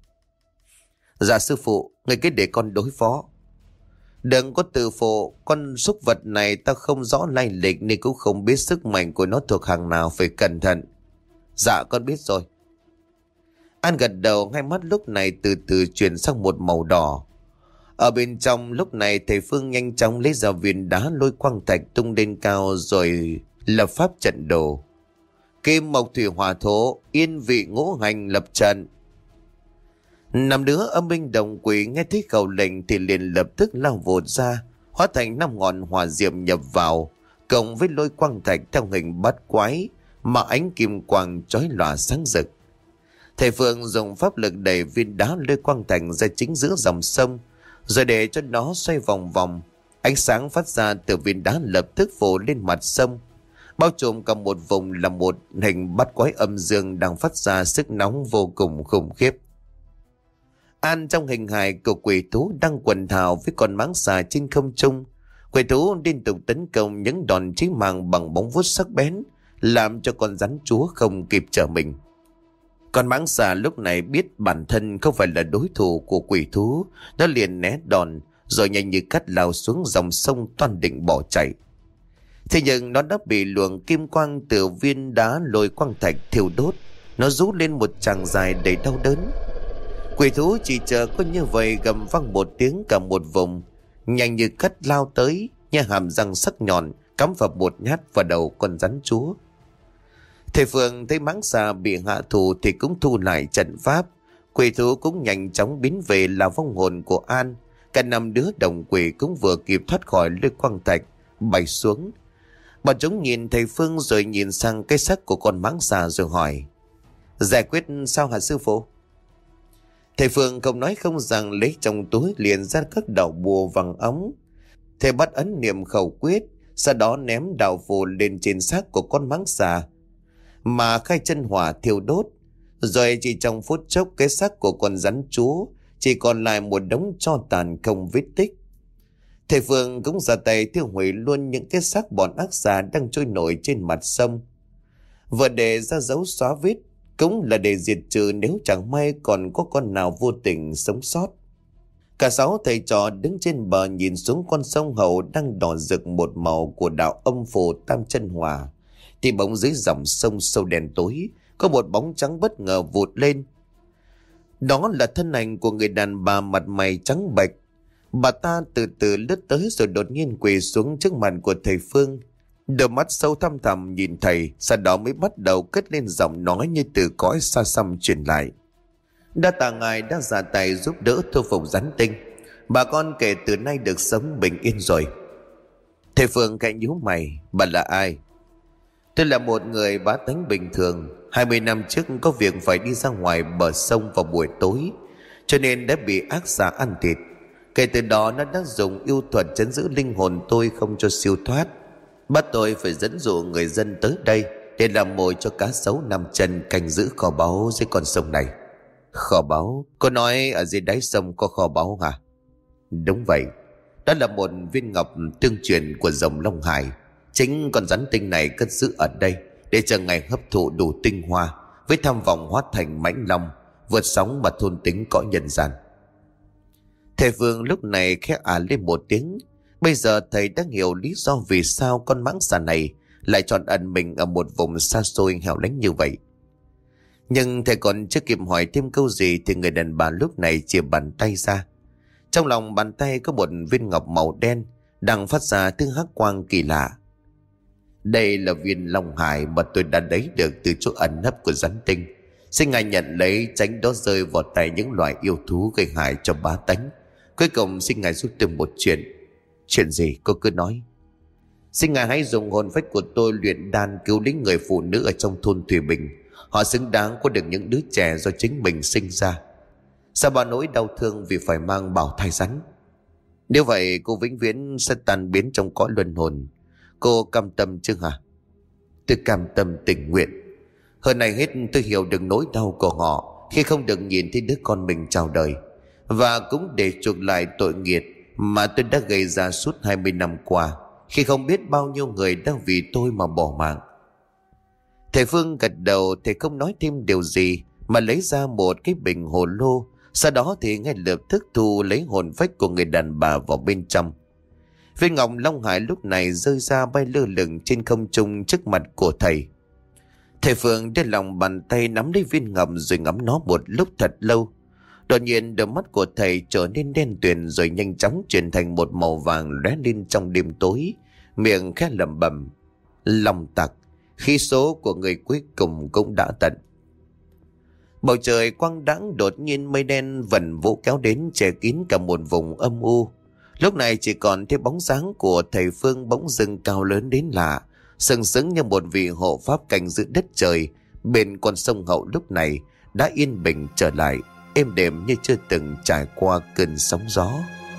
Dạ sư phụ, người cứ để con đối phó. Đừng có tự phụ, con súc vật này ta không rõ lai lịch nên cũng không biết sức mạnh của nó thuộc hàng nào, phải cẩn thận. Dạ con biết rồi. An gật đầu, hai mắt lúc này từ từ chuyển sang một màu đỏ. Ở bên trong lúc này thầy Phương nhanh chóng lấy ra viên đá lôi quang thạch tung lên cao rồi lập pháp trận đồ. Kim mộc thủy hỏa thổ, yên vị ngũ hành lập trận. Năm đứa âm binh đồng quỷ nghe thấy khẩu lệnh thì liền lập tức lao vụt ra, hóa thành năm ngọn hỏa diệm nhập vào, cộng với lôi quang thạch theo hình bát quái mà ánh kim quang chói lòa sáng rực. Thầy Phương dùng pháp lực đẩy viên đá lôi quang thạch ra chính giữa dòng sông, rồi để cho nó xoay vòng vòng. Ánh sáng phát ra từ viên đá lập tức phủ lên mặt sông, bao trùm cả một vùng là một hình bát quái âm dương đang phát ra sức nóng vô cùng khủng khiếp. An trong hình hài của quỷ thú đang quần thảo với con mãng xà trên không trung. Quỷ thú liên tục tấn công những đòn chí mạng bằng bóng vuốt sắc bén, làm cho con rắn chúa không kịp trở mình. Con mãng xà lúc này biết bản thân không phải là đối thủ của quỷ thú, nó liền né đòn rồi nhanh như cắt lao xuống dòng sông toan định bỏ chạy. Thế nhưng nó đã bị luồng kim quang từ viên đá lôi quang thạch thiêu đốt, nó rú lên một tràng dài đầy đau đớn. Quỷ thú chỉ chờ có như vậy gầm vang một tiếng, cả một vùng nhanh như cắt lao tới, nha hàm răng sắc nhọn cắm vào một nhát vào đầu con rắn chúa. Thầy Phương thấy mãng xà bị hạ thủ thì cũng thu lại trận pháp. Quỷ thú cũng nhanh chóng biến về là vong hồn của An. Cả năm đứa đồng quỷ cũng vừa kịp thoát khỏi lưới quang thạch bay xuống. Bọn chúng nhìn thầy Phương rồi nhìn sang cái xác của con mãng xà rồi hỏi: giải quyết sao hả sư phụ? Thầy Phương không nói không rằng lấy trong túi liền ra các đạo bùa vàng óng. Thầy bắt ấn niệm khẩu quyết, sau đó ném đạo phù lên trên xác của con mãng xà mà khai chân hỏa thiêu đốt. Rồi chỉ trong phút chốc cái xác của con rắn chúa chỉ còn lại một đống tro tàn không vết tích. Thầy Phương cũng ra tay tiêu hủy luôn những cái xác bọn ác xà đang trôi nổi trên mặt sông, vừa để ra dấu xóa vết, cũng là để diệt trừ nếu chẳng may còn có con nào vô tình sống sót. Cả sáu thầy trò đứng trên bờ nhìn xuống con sông Hậu đang đỏ rực một màu của đạo âm phù tam chân hỏa, thì bỗng dưới dòng sông sâu đen tối có một bóng trắng bất ngờ vụt lên. Đó là thân ảnh của người đàn bà mặt mày trắng bệch. Bà ta từ từ lướt tới rồi đột nhiên quỳ xuống trước mặt của thầy Phương, đôi mắt sâu thăm thẳm nhìn thầy, sau đó mới bắt đầu cất lên giọng nói như từ cõi xa xăm truyền lại: đa tạ ngài đã ra tay giúp đỡ thu phục rắn tinh, bà con kể từ nay được sống bình yên rồi. Thầy Phương khẽ nhíu mày: bà là ai? Tôi là một người bá tánh bình thường. Hai mươi năm trước có việc phải đi ra ngoài bờ sông vào buổi tối, cho nên đã bị ác xà ăn thịt. Kể từ đó nó đã dùng yêu thuật trấn giữ linh hồn tôi không cho siêu thoát, bắt tôi phải dẫn dụ người dân tới đây để làm mồi cho cá sấu năm chân canh giữ kho báu dưới con sông này. Kho báu? Cô nói ở dưới đáy sông có kho báu hả? Đúng vậy, đó là một viên ngọc tương truyền của rồng Long Hải. Chính con rắn tinh này cất giữ ở đây để chờ ngày hấp thụ đủ tinh hoa, với tham vọng hóa thành mãnh long, vượt sóng mà thôn tính cõi nhân gian. Thầy Phương lúc này khẽ à lên một tiếng. Bây giờ thầy đã hiểu lý do vì sao con mãng xà này lại chọn ẩn mình ở một vùng xa xôi hẻo lánh như vậy. Nhưng thầy còn chưa kịp hỏi thêm câu gì thì người đàn bà lúc này chìa bàn tay ra. Trong lòng bàn tay có một viên ngọc màu đen đang phát ra thứ hắc quang kỳ lạ. Đây là viên Long Hải mà tôi đã lấy được từ chỗ ẩn nấp của rắn tinh. Xin ngài nhận lấy, tránh đó rơi vào tay những loài yêu thú gây hại cho bá tánh. Cuối cùng xin ngài giúp tôi một chuyện. Chuyện gì cô cứ nói. Xin ngài hãy dùng hồn phách của tôi luyện đan cứu lấy người phụ nữ ở trong thôn Thủy Bình. Họ xứng đáng có được những đứa trẻ do chính mình sinh ra. Sao bà nỗi đau thương vì phải mang bào thai rắn? Nếu vậy cô vĩnh viễn sẽ tan biến trong cõi luân hồi. Cô cam tâm chứ hả? Tôi cam tâm tình nguyện. Hơn này hết tôi hiểu được nỗi đau của họ khi không được nhìn thấy đứa con mình chào đời. Và cũng để chuộc lại tội nghiệt mà tôi đã gây ra suốt hai mươi năm qua, khi không biết bao nhiêu người đang vì tôi mà bỏ mạng. Thầy Phương gật đầu. Thầy không nói thêm điều gì mà lấy ra một cái bình hồ lô. Sau đó thì ngay lập tức thu lấy hồn phách của người đàn bà vào bên trong. Viên ngọc Long Hải lúc này rơi ra bay lơ lửng trên không trung trước mặt của thầy. Thầy Phương đưa lòng bàn tay nắm lấy viên ngọc rồi ngắm nó một lúc thật lâu. Đột nhiên đôi mắt của thầy trở nên đen tuyền rồi nhanh chóng chuyển thành một màu vàng lóe lên trong đêm tối, miệng khẽ lẩm bẩm: Long tặc, khi số của người cuối cùng cũng đã tận. Bầu trời quang đãng, đột nhiên mây đen vần vũ kéo đến che kín cả một vùng âm u. Lúc này chỉ còn thấy bóng dáng của thầy Phương bỗng dưng cao lớn đến lạ, sừng sững như một vị hộ pháp canh giữ đất trời bên con sông Hậu. Lúc này đã yên bình trở lại, êm đềm như chưa từng trải qua cơn sóng gió.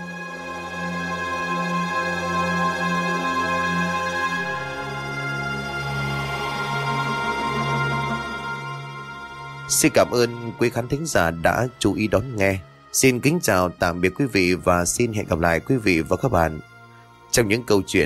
Xin cảm ơn quý khán thính giả đã chú ý đón nghe. Xin kính chào tạm biệt quý vị và xin hẹn gặp lại quý vị và các bạn trong những câu chuyện